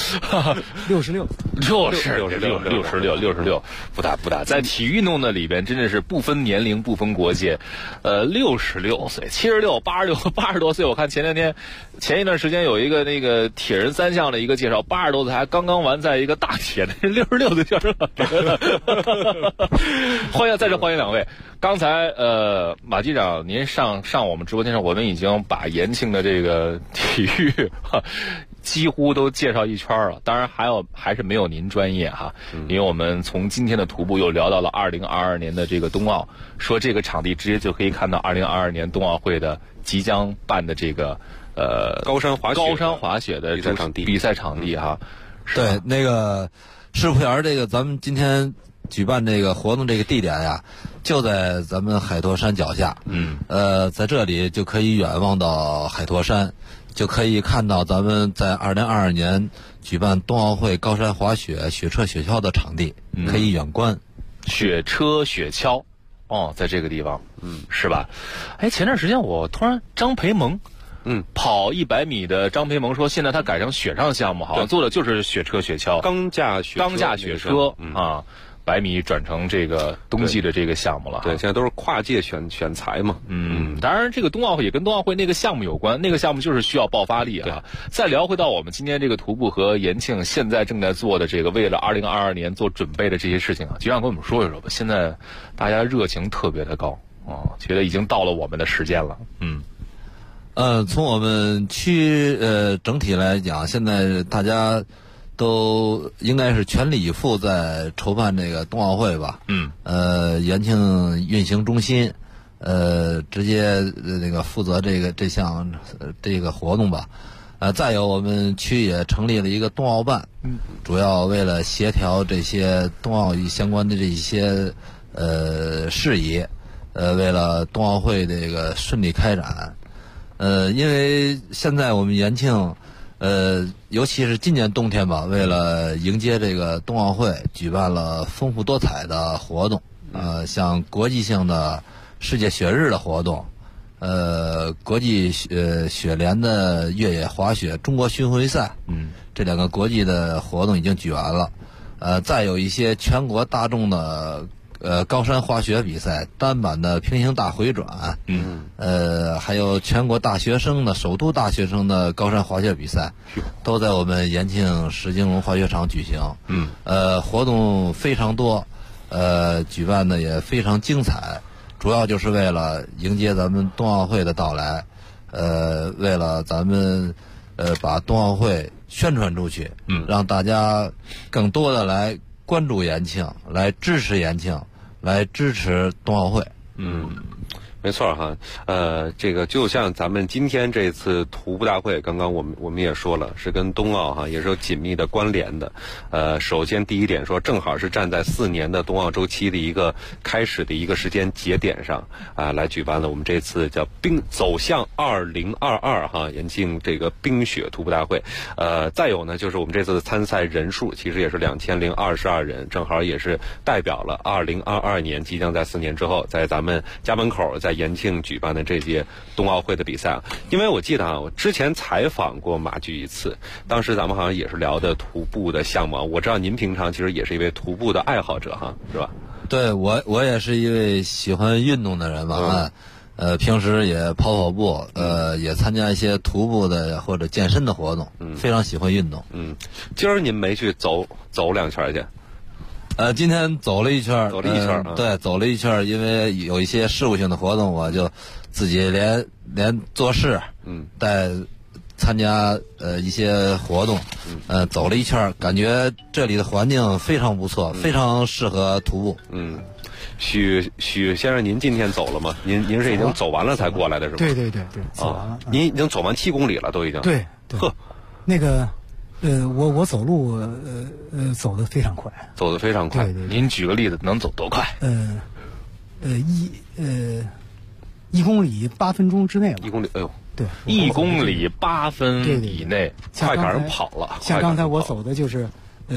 ？66， 不大。在体育运动的里边，真的是不分年龄、不分国界。66岁、76、80多岁。我看前一段时间有一个那个铁人3项的一个介绍，80多岁还刚刚完在一个大铁的66岁叫什么？在这欢迎2位。刚才马机长您上我们直播间上，我们已经把延庆的这个体育几乎都介绍一圈了，当然还是没有您专业因为我们从今天的徒步又聊到了2022年的这个冬奥，说这个场地直接就可以看到2022年冬奥会的即将办的这个高山滑雪的比赛场地对，那个世仆园这个咱们今天举办这个活动这个地点就在咱们海坨山脚下。在这里就可以远望到海坨山，就可以看到咱们在2022年举办冬奥会高山滑雪雪车雪橇的场地，可以远观。 雪车雪橇，在这个地方，是吧？前段时间我突然张培萌。跑100米的张培萌说，现在他改成雪上项目，好像做的就是雪车雪橇， 钢架雪车100米转成这个冬季的这个项目了。 对，现在都是跨界选材嘛。 当然这个冬奥会也跟冬奥会那个项目有关，那个项目就是需要爆发力再聊回到我们今天这个徒步和延庆现在正在做的这个为了2022年做准备的这些事情局长跟我们说一说吧。现在大家热情特别的高觉得已经到了我们的时间了。 从我们区整体来讲，现在大家都应该是全力以赴在筹办这个冬奥会吧。延庆运行中心直接那个负责这项这个活动吧。再有我们区也成立了一个冬奥办，主要为了协调这些冬奥相关的这些事宜，为了冬奥会这个顺利开展。因为现在我们延庆，尤其是今年冬天吧，为了迎接这个冬奥会，举办了丰富多彩的活动。像国际性的世界雪日的活动，国际雪联的越野滑雪中国巡回赛，这2个国际的活动已经举完了。再有一些全国大众的高山滑雪比赛，单板的平行大回转，还有全国大学生的首都大学生的高山滑雪比赛，都在我们延庆石金龙滑雪场举行。活动非常多，举办的也非常精彩，主要就是为了迎接咱们冬奥会的到来，为了咱们把冬奥会宣传出去，让大家更多的来关注延庆，来支持延庆，来支持冬奥会。 没错哈，这个就像咱们今天这次徒步大会，刚刚我们也说了，是跟冬奥哈也是有紧密的关联的。首先第一点说，正好是站在4年的冬奥周期的一个开始的一个时间节点上来举办了我们这次叫走向2022哈延庆这个冰雪徒步大会。再有呢，就是我们这次的参赛人数其实也是2022人，正好也是代表了2022年即将在4年之后，在咱们家门口在延庆举办的这届冬奥会的比赛。因为我记得我之前采访过马驹一次，当时咱们好像也是聊的徒步的项目。我知道您平常其实也是一位徒步的爱好者哈，是吧？ 对，我也是一位喜欢运动的人吧。平时也跑步，也参加一些徒步的或者健身的活动，非常喜欢运动。 今儿您没去走2圈去？ 今天走了一圈， 对， 走了一圈，因为有一些事务性的活动，我就自己连做事，带参加一些活动，走了一圈，感觉这里的环境非常不错，非常适合徒步。 许先生，您今天走了吗？您是已经走完了才过来的是吧？ 对，走完了。 您已经走完7公里了，都已经。 对， 呵， 那个。我走路走得非常快， 走得非常快。 对， 您举个例子，能走多快 ？1公里8分钟之内了。 1公里，哎呦， 对 ，1公里8分以内， 快赶上跑了。 像刚才我走的就是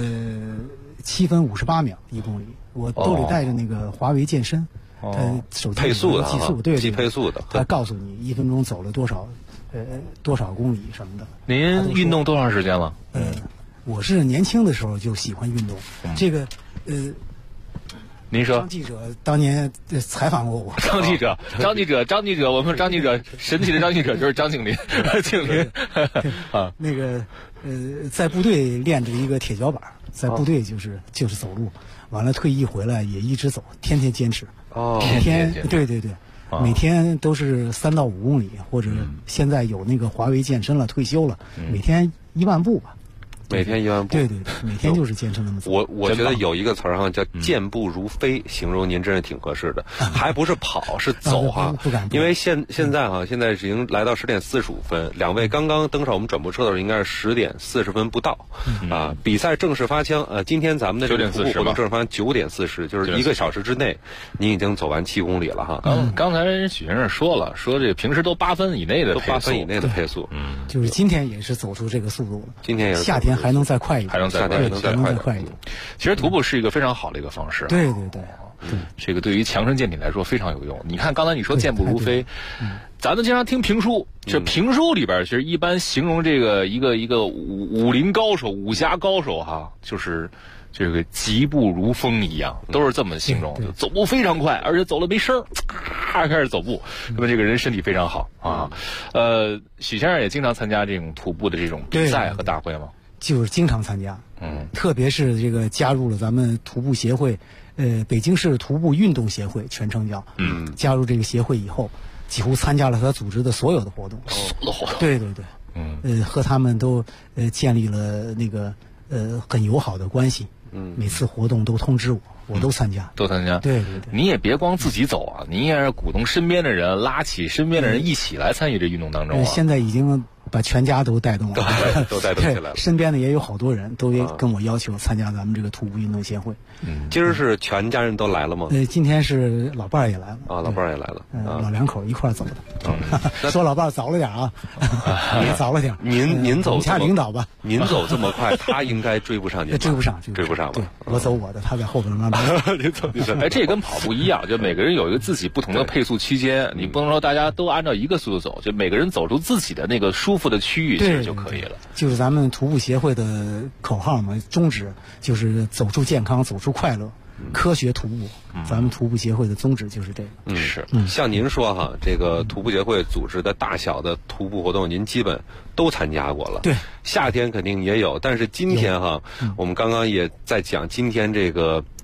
7分58秒1公里，我兜里带着那个华为健身，手机配速的计速，对， 记配速的， 它告诉你1分钟走了多少公里什么的。 您运动多长时间了？ 我是年轻的时候就喜欢运动，这个您说， 张记者当年采访过我。 张记者，我们张记者，神奇的张记者就是张景林，景林啊。 那个在部队练着一个铁脚板，在部队就是走路，完了退役回来也一直走，天天坚持。每天对，每天都是3到5公里，或者现在有那个华为健身了，退休了，每天1万步吧。 每天1万步， 对，每天就是坚持那么走。 我觉得有一个词儿哈叫健步如飞，形容您真是挺合适的。还不是跑，是走哈。 不敢。 因为现在已经来到10点45分，两位刚刚登上我们转播车的时候，应该是10点40分不到比赛正式发枪。今天咱们的这个徒步活动正式发枪9点40，就是1个小时之内，您已经走完7公里了哈。 刚才许先生说这平时都8分以内的配速， 都8分以内的配速。 就是今天也是走出这个速度了。 今天也是夏天还能再快一点， 还能再快一点。 其实徒步是一个非常好的一个方式。 对， 这个对于强身健体来说非常有用。你看刚才你说健步如飞，咱们经常听评书，这评书里边其实一般形容这个一个武林高手、武侠高手哈，就是这个疾步如风一样，都是这么形容，走步非常快，而且走了没声儿，开始走步，那么这个人身体非常好啊。许先生也经常参加这种徒步的这种比赛和大会吗？ 就是经常参加，特别是这个加入了咱们徒步协会，北京市徒步运动协会全称叫，加入这个协会以后，几乎参加了他组织的所有的活动，对，和他们都建立了那个很友好的关系，每次活动都通知我都参加，对。 你也别光自己走啊，你也是鼓动身边的人，拉起身边的人一起来参与这运动当中现在已经把全家都带动了， 都带动起来了。 身边的也有好多人都跟我要求参加咱们这个徒步运动协会。 今儿是全家人都来了吗？ 今天是老伴儿也来了老伴儿也来了， 老两口一块儿走的。说老伴儿早了点啊，也早了点。 您走， 家领导吧。 您走这么快，他应该追不上您。 追不上吧？ 对，我走我的，他在后边慢慢。 您走。 这跟跑步一样，就每个人有一个自己不同的配速区间，你不能说大家都按照一个速度走，就每个人走出自己的那个舒服的区域其实就可以了。 就是咱们徒步协会的口号嘛，宗旨就是走出健康，走出快乐。科学徒步，咱们徒步协会的宗旨就是这个。 是。 像您说哈，这个徒步协会组织的大小的徒步活动，您基本都参加过了。 对， 夏天肯定也有，但是今天哈，我们刚刚也在讲今天这个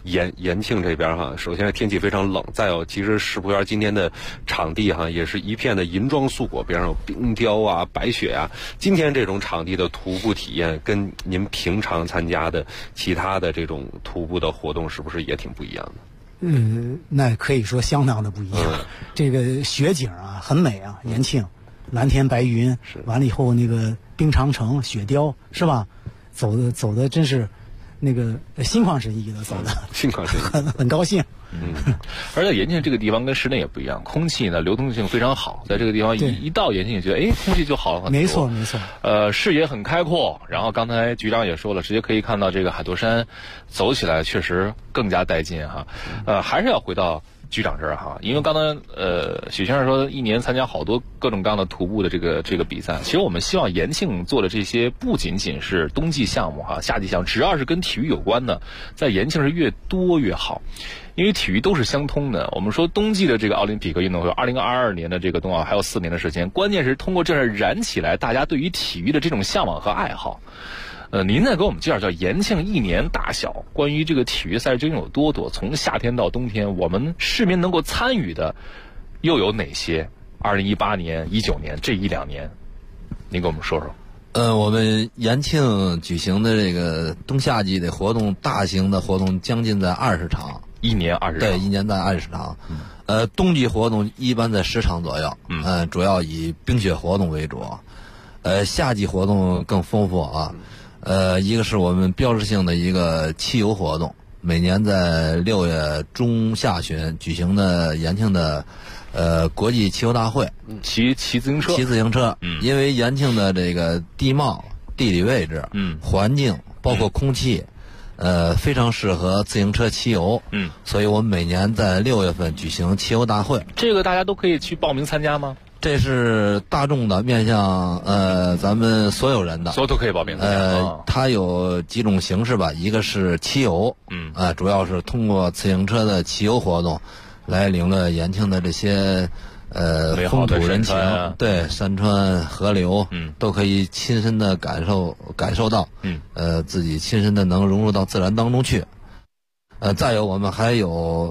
延庆这边哈，首先天气非常冷，再有其实世博园今天的场地哈也是一片的银装素裹，边上有冰雕啊、白雪啊。今天这种场地的徒步体验跟您平常参加的其他的这种徒步的活动是不是也挺不一样的？ 那可以说相当的不一样。这个雪景啊很美啊，延庆蓝天白云，完了以后那个冰长城、雪雕是吧？走的真是那个心旷神怡的走的， 心旷神怡， 很高兴。 而且延庆这个地方跟市内也不一样，空气呢流通性非常好，在这个地方一到延庆，觉得空气就好了很多。 没错没错。 视野很开阔，然后刚才局长也说了，直接可以看到这个海坨山，走起来确实更加带劲哈。还是要回到局长这儿哈，因为刚才许先生说一年参加好多各种各样的徒步的这个比赛，其实我们希望延庆做的这些不仅仅是冬季项目哈，夏季项目只要是跟体育有关的，在延庆是越多越好。因为体育都是相通的，我们说冬季的这个奥林匹克运动会，2022年的这个冬奥还有4年的时间，关键是通过这事燃起来大家对于体育的这种向往和爱好。您再给我们介绍叫延庆一年大小，关于这个体育赛事究竟有多多？从夏天到冬天，我们市民能够参与的又有哪些？2018年、19年这1-2年，您给我们说说。 我们延庆举行的这个冬夏季的活动，大型的活动将近在20场。 一年20场， 对，一年在20场。冬季活动一般在10场左右。主要以冰雪活动为主。夏季活动更丰富啊。一个是我们标志性的一个骑游活动，每年在6月中下旬举行的延庆的国际骑游大会。 骑自行车。 因为延庆的这个地貌、地理位置、环境，包括空气。非常适合自行车骑游，所以我们每年在6月份举行骑游大会。 这个大家都可以去报名参加吗？ 这是大众的，面向咱们所有人的， 所有都可以报名。 它有几种形式吧，一个是骑游，主要是通过自行车的骑游活动，来领略延庆的这些风土人情，对山川河流，都可以亲身的感受到，自己亲身的能融入到自然当中去。再有我们还有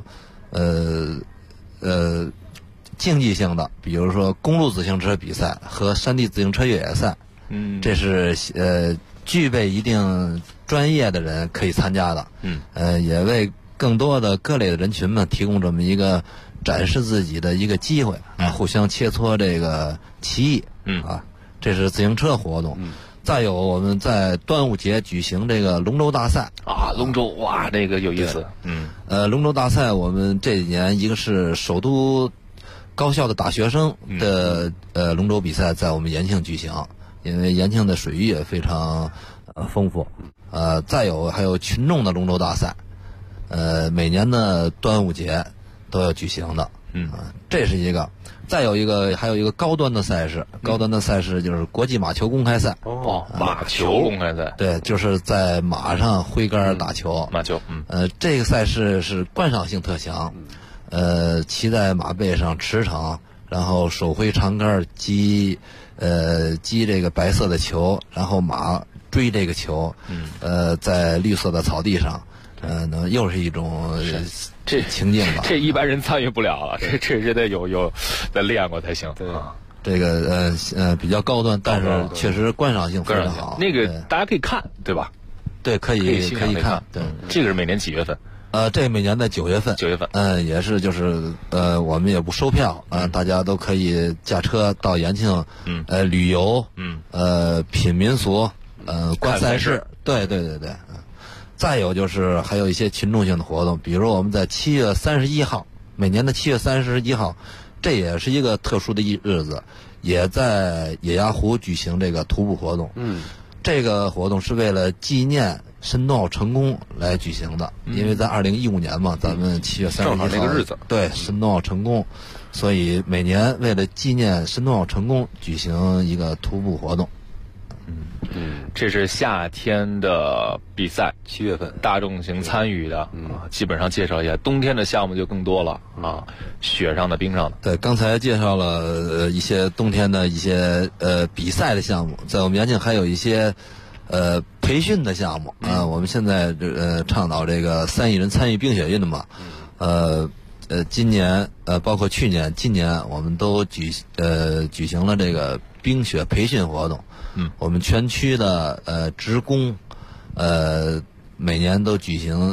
竞技性的，比如说公路自行车比赛和山地自行车越野赛，这是具备一定专业的人可以参加的，也为更多的各类的人群们提供这么一个展示自己的一个机会，互相切磋这个棋艺，这是自行车活动。再有我们在端午节举行这个龙舟大赛啊，龙舟哇，那个有意思。 龙舟大赛我们这几年一个是首都高校的大学生的龙舟比赛在我们延庆举行，因为延庆的水域也非常丰富。再有还有群众的龙舟大赛，每年的端午节都要举行的。这是一个。再有一个，还有一个高端的赛事，高端的赛事就是国际马球公开赛。 马球公开赛。 对，就是在马上挥杆打球。 马球。 这个赛事是观赏性特强。骑在马背上驰骋，然后手挥长杆击这个白色的球，然后马追这个球。在绿色的草地上，又是一种这情境吧。 这一般人参与不了了，这也得有得练过才行。对， 这个比较高端，但是确实观赏性非常好。 那个大家可以看，对吧？ 对，可以看。对， 这个是每年几月份？ 这每年在9月份。 9月份。 也是就是我们也不收票，大家都可以驾车到延庆，旅游，品民俗，观赛事。对。再有就是还有一些群众性的活动，比如我们在7月31号，每年的7月31号，这也是一个特殊的日子，也在野鸭湖举行这个徒步活动。这个活动是为了纪念申冬奥成功来举行的，因为在2015年嘛，咱们7月31号正好这个日子， 对申冬奥成功，所以每年为了纪念申冬奥成功，举行一个徒步活动。 这是夏天的比赛 ，7月份大众型参与的，基本上介绍一下。冬天的项目就更多了啊，雪上的、冰上的。 对，刚才介绍了一些冬天的一些比赛的项目，在我们延庆还有一些培训的项目我们现在倡导这个3亿人参与冰雪运动嘛，今年包括去年、今年我们都举行了这个冰雪培训活动。我们全区的职工每年都举行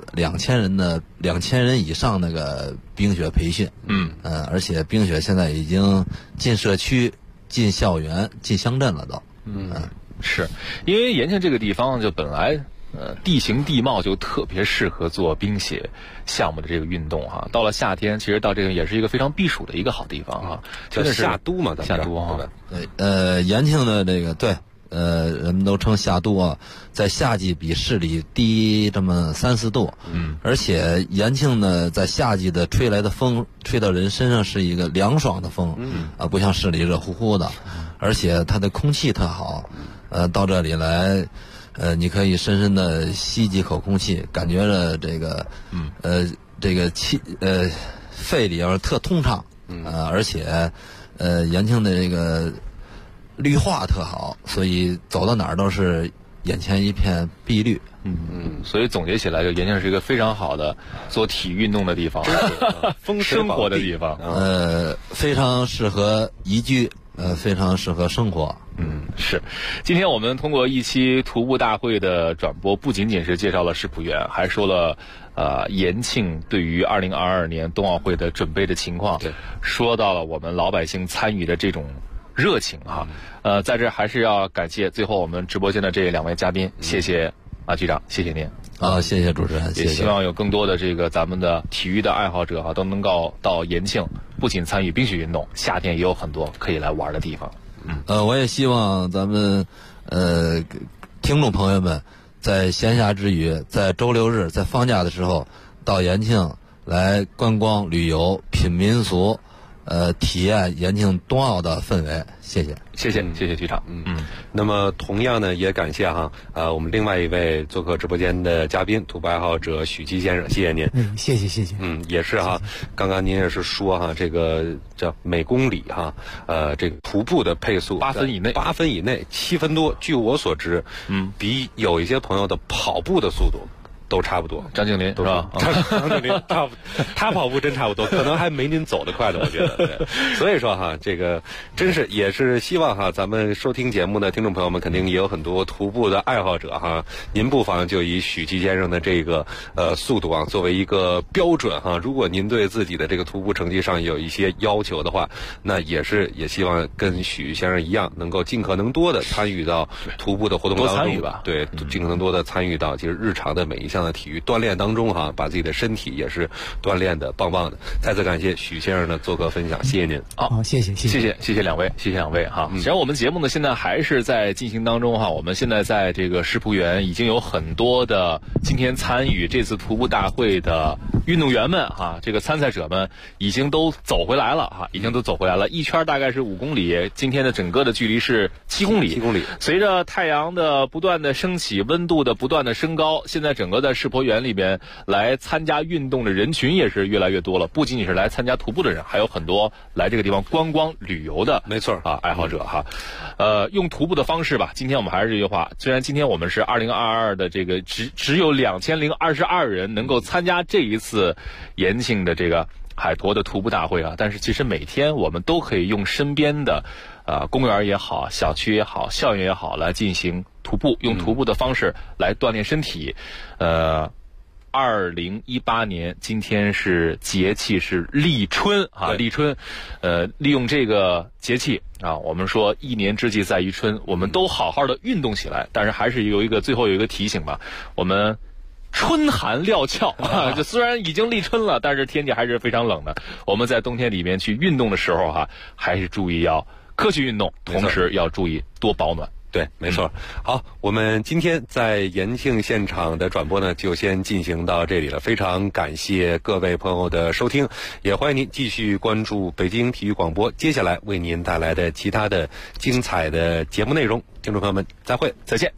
2000人以上那个冰雪培训。而且冰雪现在已经进社区、进校园、进乡镇了都。 是因为延庆这个地方就本来地形地貌就特别适合做冰雪项目的这个运动哈。到了夏天，其实到这个也是一个非常避暑的一个好地方哈。 真的是夏都嘛， 夏都哈。 对，延庆的这个对。人们都称夏都啊，在夏季比市里低这么3-4度。而且延庆呢，在夏季的吹来的风，吹到人身上是一个凉爽的风。不像市里热乎乎的。而且它的空气特好。到这里来，你可以深深的吸几口空气，感觉着这个，这个肺里边特通畅。而且，延庆的这个绿化特好，所以走到哪儿都是眼前一片碧绿。 所以总结起来，就延庆是一个非常好的做体育运动的地方，生活的地方。 非常适合宜居，非常适合生活。 是。今天我们通过一期徒步大会的转播，不仅仅是介绍了世普园，还说了延庆对于2022年冬奥会的准备的情况，对，说到了我们老百姓参与的这种热情哈。在这还是要感谢最后我们直播间的这2位嘉宾，谢谢局长，谢谢您。 谢谢主持人， 也希望有更多的这个咱们的体育的爱好者都能够到延庆，不仅参与冰雪运动，夏天也有很多可以来玩的地方。 我也希望咱们听众朋友们在闲暇之余，在周六日，在放假的时候，到延庆来观光旅游，品民俗，体验延庆冬奥的氛围。谢谢， 谢谢局长。 那么同样呢，也感谢我们另外一位做客直播间的嘉宾，徒步爱好者许基先生，谢谢您。 谢谢。 也是刚刚您也是说这个叫每公里这个徒步的配速 8分以内 ，8分以内，7分多。据我所知，比有一些朋友的跑步的速度都差不多。 张静林是吧？ 张静林他跑步真差不多，可能还没您走得快的，我觉得。对，所以说这个真是也是希望咱们收听节目的听众朋友们肯定也有很多徒步的爱好者您不妨就以许基先生的这个速度作为一个标准如果您对自己的这个徒步成绩上有一些要求的话，那也希望跟许先生一样，能够尽可能多的参与到徒步的活动当中， 多参与吧。 对，尽可能多的参与到其实日常的每一项的体育锻炼当中把自己的身体也是锻炼的棒棒的。再次感谢许先生的做客分享，谢谢您。 谢谢两位，谢谢两位实际上我们节目呢现在还是在进行当中我们现在在这个世普园已经有很多的今天参与这次徒步大会的运动员们这个参赛者们已经都走回来了一圈大概是5公里，今天的整个的距离是7公里。随着太阳的不断的升起，温度的不断的升高，现在整个在世博园里边来参加运动的人群也是越来越多了，不仅仅是来参加徒步的人，还有很多来这个地方观光旅游的， 没错爱好者用徒步的方式吧。今天我们还是这句话，虽然今天我们是2022的这个只有2022人能够参加这一次延庆的这个海坨的徒步大会但是其实每天我们都可以用身边的公园也好，小区也好，校园也好来进行徒步，用徒步的方式来锻炼身体。2018年今天是节气是立春立春，利用这个节气我们说一年之计在于春，我们都好好的运动起来。但是还是最后有一个提醒吧，我们春寒料峭就虽然已经立春了，但是天气还是非常冷的。我们在冬天里面去运动的时候还是注意要科学运动，同时要注意多保暖。 对，没错。好，我们今天在延庆现场的转播呢，就先进行到这里了。非常感谢各位朋友的收听，也欢迎您继续关注北京体育广播接下来为您带来的其他的精彩的节目内容。听众朋友们，再会，再见。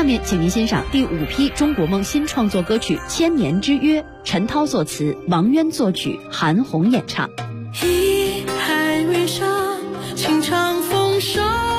面，请您欣赏第5批中国梦新创作歌曲《千年之约》，陈涛作词，王渊作曲，韩红演唱。 一海为沙，情长丰收。